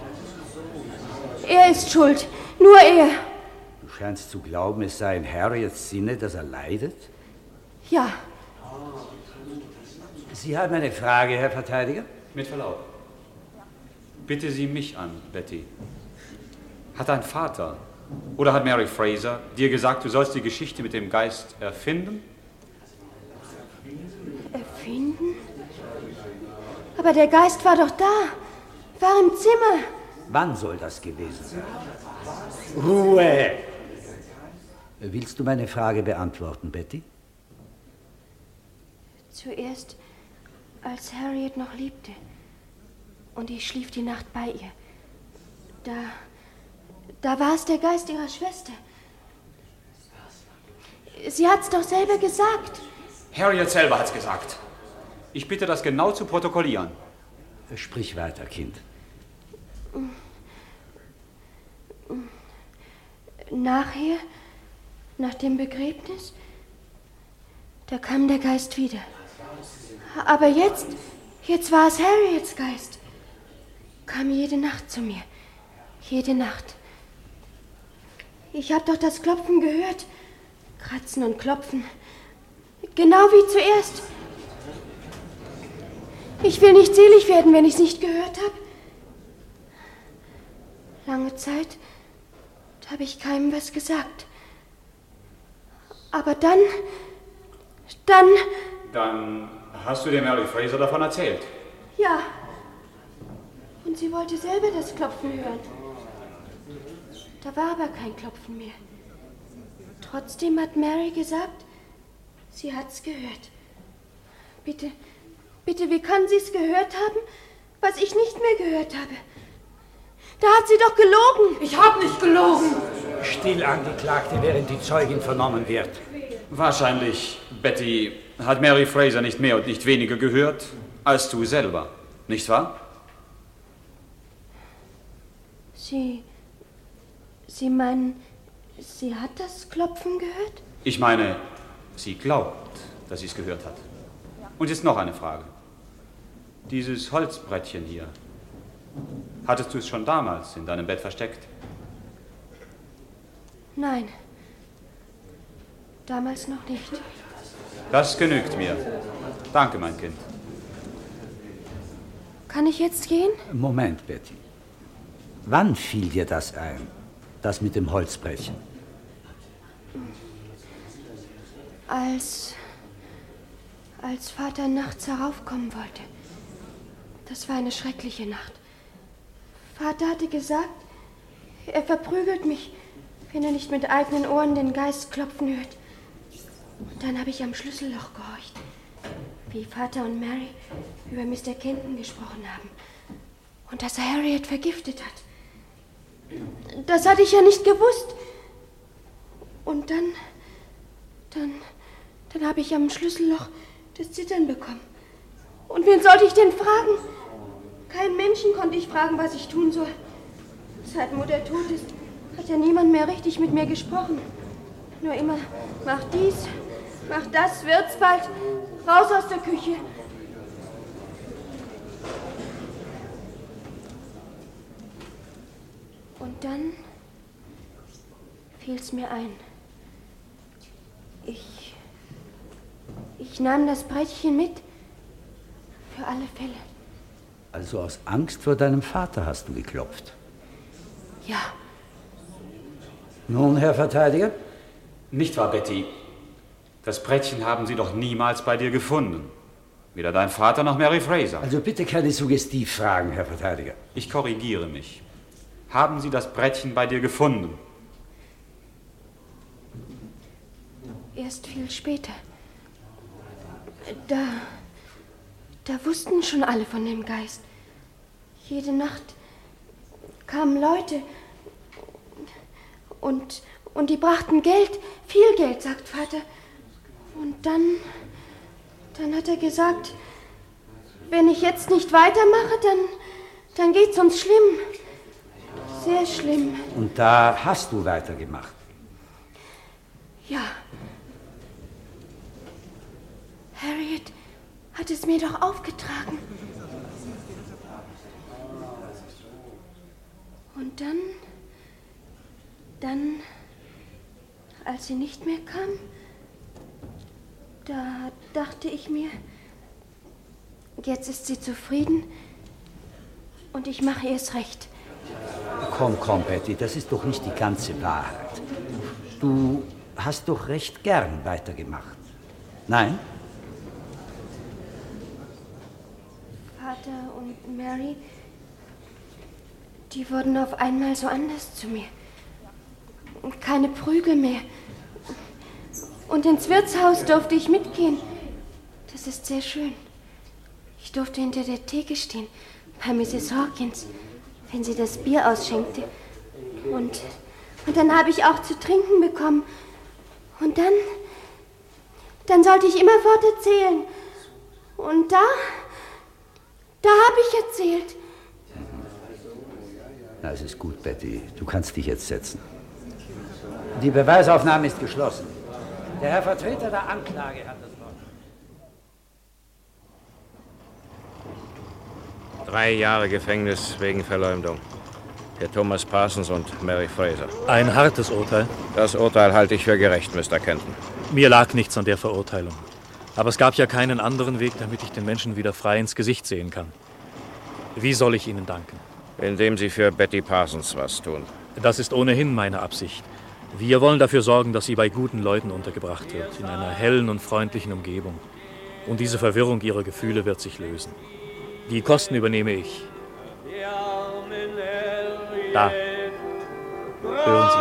Er ist schuld. Nur er. Du scheinst zu glauben, es sei in Harriets Sinne, dass er leidet? Ja. Sie haben eine Frage, Herr Verteidiger? Mit Verlaub. Bitte Sie mich an, Betty. Hat dein Vater oder hat Mary Fraser dir gesagt, du sollst die Geschichte mit dem Geist erfinden? Erfinden? Aber der Geist war doch da. War im Zimmer. Wann soll das gewesen sein? Ruhe! Willst du meine Frage beantworten, Betty? Zuerst, als Harriet noch lebte. Und ich schlief die Nacht bei ihr. Da war es der Geist ihrer Schwester. Sie hat's doch selber gesagt. Harriet selber hat's gesagt. Ich bitte, das genau zu protokollieren. Sprich weiter, Kind. Nachher, nach dem Begräbnis, da kam der Geist wieder. Aber jetzt war es Harriets Geist. Kam jede Nacht zu mir. Jede Nacht. Ich habe doch das Klopfen gehört. Kratzen und Klopfen. Genau wie zuerst. Ich will nicht selig werden, wenn ich es nicht gehört habe. Lange Zeit habe ich keinem was gesagt. Aber dann hast du der Mary Fraser davon erzählt. Ja. Und sie wollte selber das Klopfen hören. Da war aber kein Klopfen mehr. Trotzdem hat Mary gesagt, sie hat's gehört. Bitte, wie kann sie es gehört haben, was ich nicht mehr gehört habe? Da hat sie doch gelogen. Ich habe nicht gelogen. Still, Angeklagte, während die Zeugin vernommen wird. Wahrscheinlich, Betty, hat Mary Fraser nicht mehr und nicht weniger gehört als du selber, nicht wahr? Sie meinen, sie hat das Klopfen gehört? Ich meine, sie glaubt, dass sie es gehört hat. Und jetzt noch eine Frage. Dieses Holzbrettchen hier, hattest du es schon damals in deinem Bett versteckt? Nein. Damals noch nicht. Das genügt mir. Danke, mein Kind. Kann ich jetzt gehen? Moment, Betty. Wann fiel dir das ein? Das mit dem Holzbrettchen? Als Vater nachts heraufkommen wollte. Das war eine schreckliche Nacht. Vater hatte gesagt, er verprügelt mich, wenn er nicht mit eigenen Ohren den Geist klopfen hört. Und dann habe ich am Schlüsselloch gehorcht, wie Vater und Mary über Mr. Kenton gesprochen haben. Und dass er Harriet vergiftet hat. Das hatte ich ja nicht gewusst. Und dann habe ich am Schlüsselloch das Zittern bekommen. Und wen sollte ich denn fragen? Keinen Menschen konnte ich fragen, was ich tun soll. Seit Mutter tot ist, hat ja niemand mehr richtig mit mir gesprochen. Nur immer, mach dies, mach das, wird's bald, raus aus der Küche. Und dann fiel's mir ein. Ich nahm das Brettchen mit, für alle Fälle. Also aus Angst vor deinem Vater hast du geklopft? Ja. Nun, Herr Verteidiger? Nicht wahr, Betty? Das Brettchen haben sie doch niemals bei dir gefunden. Weder dein Vater noch Mary Fraser. Also bitte keine Suggestivfragen, Herr Verteidiger. Ich korrigiere mich. Haben sie das Brettchen bei dir gefunden? Erst viel später. Da wussten schon alle von dem Geist. Jede Nacht kamen Leute und die brachten Geld, viel Geld, sagt Vater. Und dann hat er gesagt, wenn ich jetzt nicht weitermache, dann geht's uns schlimm. Sehr schlimm. Und da hast du weitergemacht? Ja. Harriet hat es mir doch aufgetragen. Und dann, als sie nicht mehr kam, da dachte ich mir, jetzt ist sie zufrieden und ich mache ihr es recht. Komm, Betty, das ist doch nicht die ganze Wahrheit. Du hast doch recht gern weitergemacht. Nein? Vater und Mary, die wurden auf einmal so anders zu mir. Und keine Prügel mehr. Und ins Wirtshaus durfte ich mitgehen. Das ist sehr schön. Ich durfte hinter der Theke stehen, bei Mrs. Hawkins, wenn sie das Bier ausschenkte. Und dann habe ich auch zu trinken bekommen. Und dann sollte ich immerfort erzählen. Und da habe ich erzählt. Na, es ist gut, Betty. Du kannst dich jetzt setzen. Die Beweisaufnahme ist geschlossen. Der Herr Vertreter der Anklage hat das Wort. 3 Jahre Gefängnis wegen Verleumdung. Für Thomas Parsons und Mary Fraser. Ein hartes Urteil. Das Urteil halte ich für gerecht, Mr. Kenton. Mir lag nichts an der Verurteilung. Aber es gab ja keinen anderen Weg, damit ich den Menschen wieder frei ins Gesicht sehen kann. Wie soll ich Ihnen danken? Indem Sie für Betty Parsons was tun. Das ist ohnehin meine Absicht. Wir wollen dafür sorgen, dass sie bei guten Leuten untergebracht wird, in einer hellen und freundlichen Umgebung. Und diese Verwirrung ihrer Gefühle wird sich lösen. Die Kosten übernehme ich. Da. Hören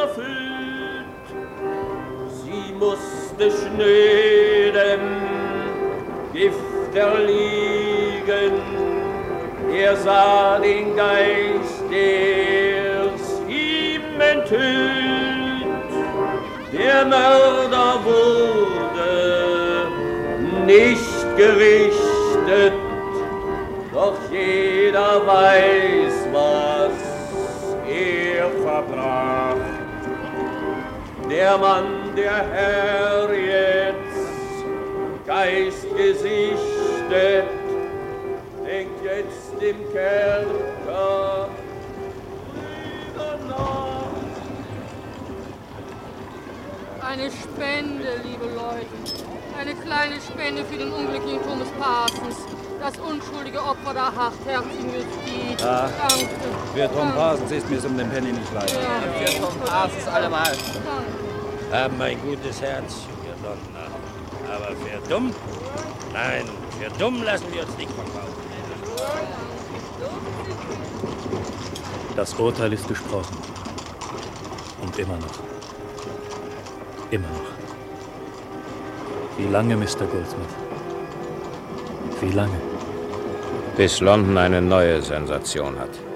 Sie. Sie musste schnöden, Gift erliegen. Er sah den Geist, der's ihm enthüllt. Der Mörder wurde nicht gerichtet, doch jeder weiß, was er verbracht. Der Mann, der Herr jetzt Geist gesichtet, denkt jetzt im Kerker wieder nach. Eine Spende, liebe Leute. Eine kleine Spende für den unglücklichen Thomas Parsons. Das unschuldige Opfer der hartherzigen Justiz. Ja. Danke. Für Tom Parsons ist mir um den Penny nicht leid. Ja. Für Tom Parsons allemal. Haben ein gutes Herz, wir Donner. Aber für dumm? Nein, für dumm lassen wir uns nicht verkaufen. Das Urteil ist gesprochen. Und immer noch. Immer noch. Wie lange, Mr. Goldsmith? Wie lange? Bis London eine neue Sensation hat.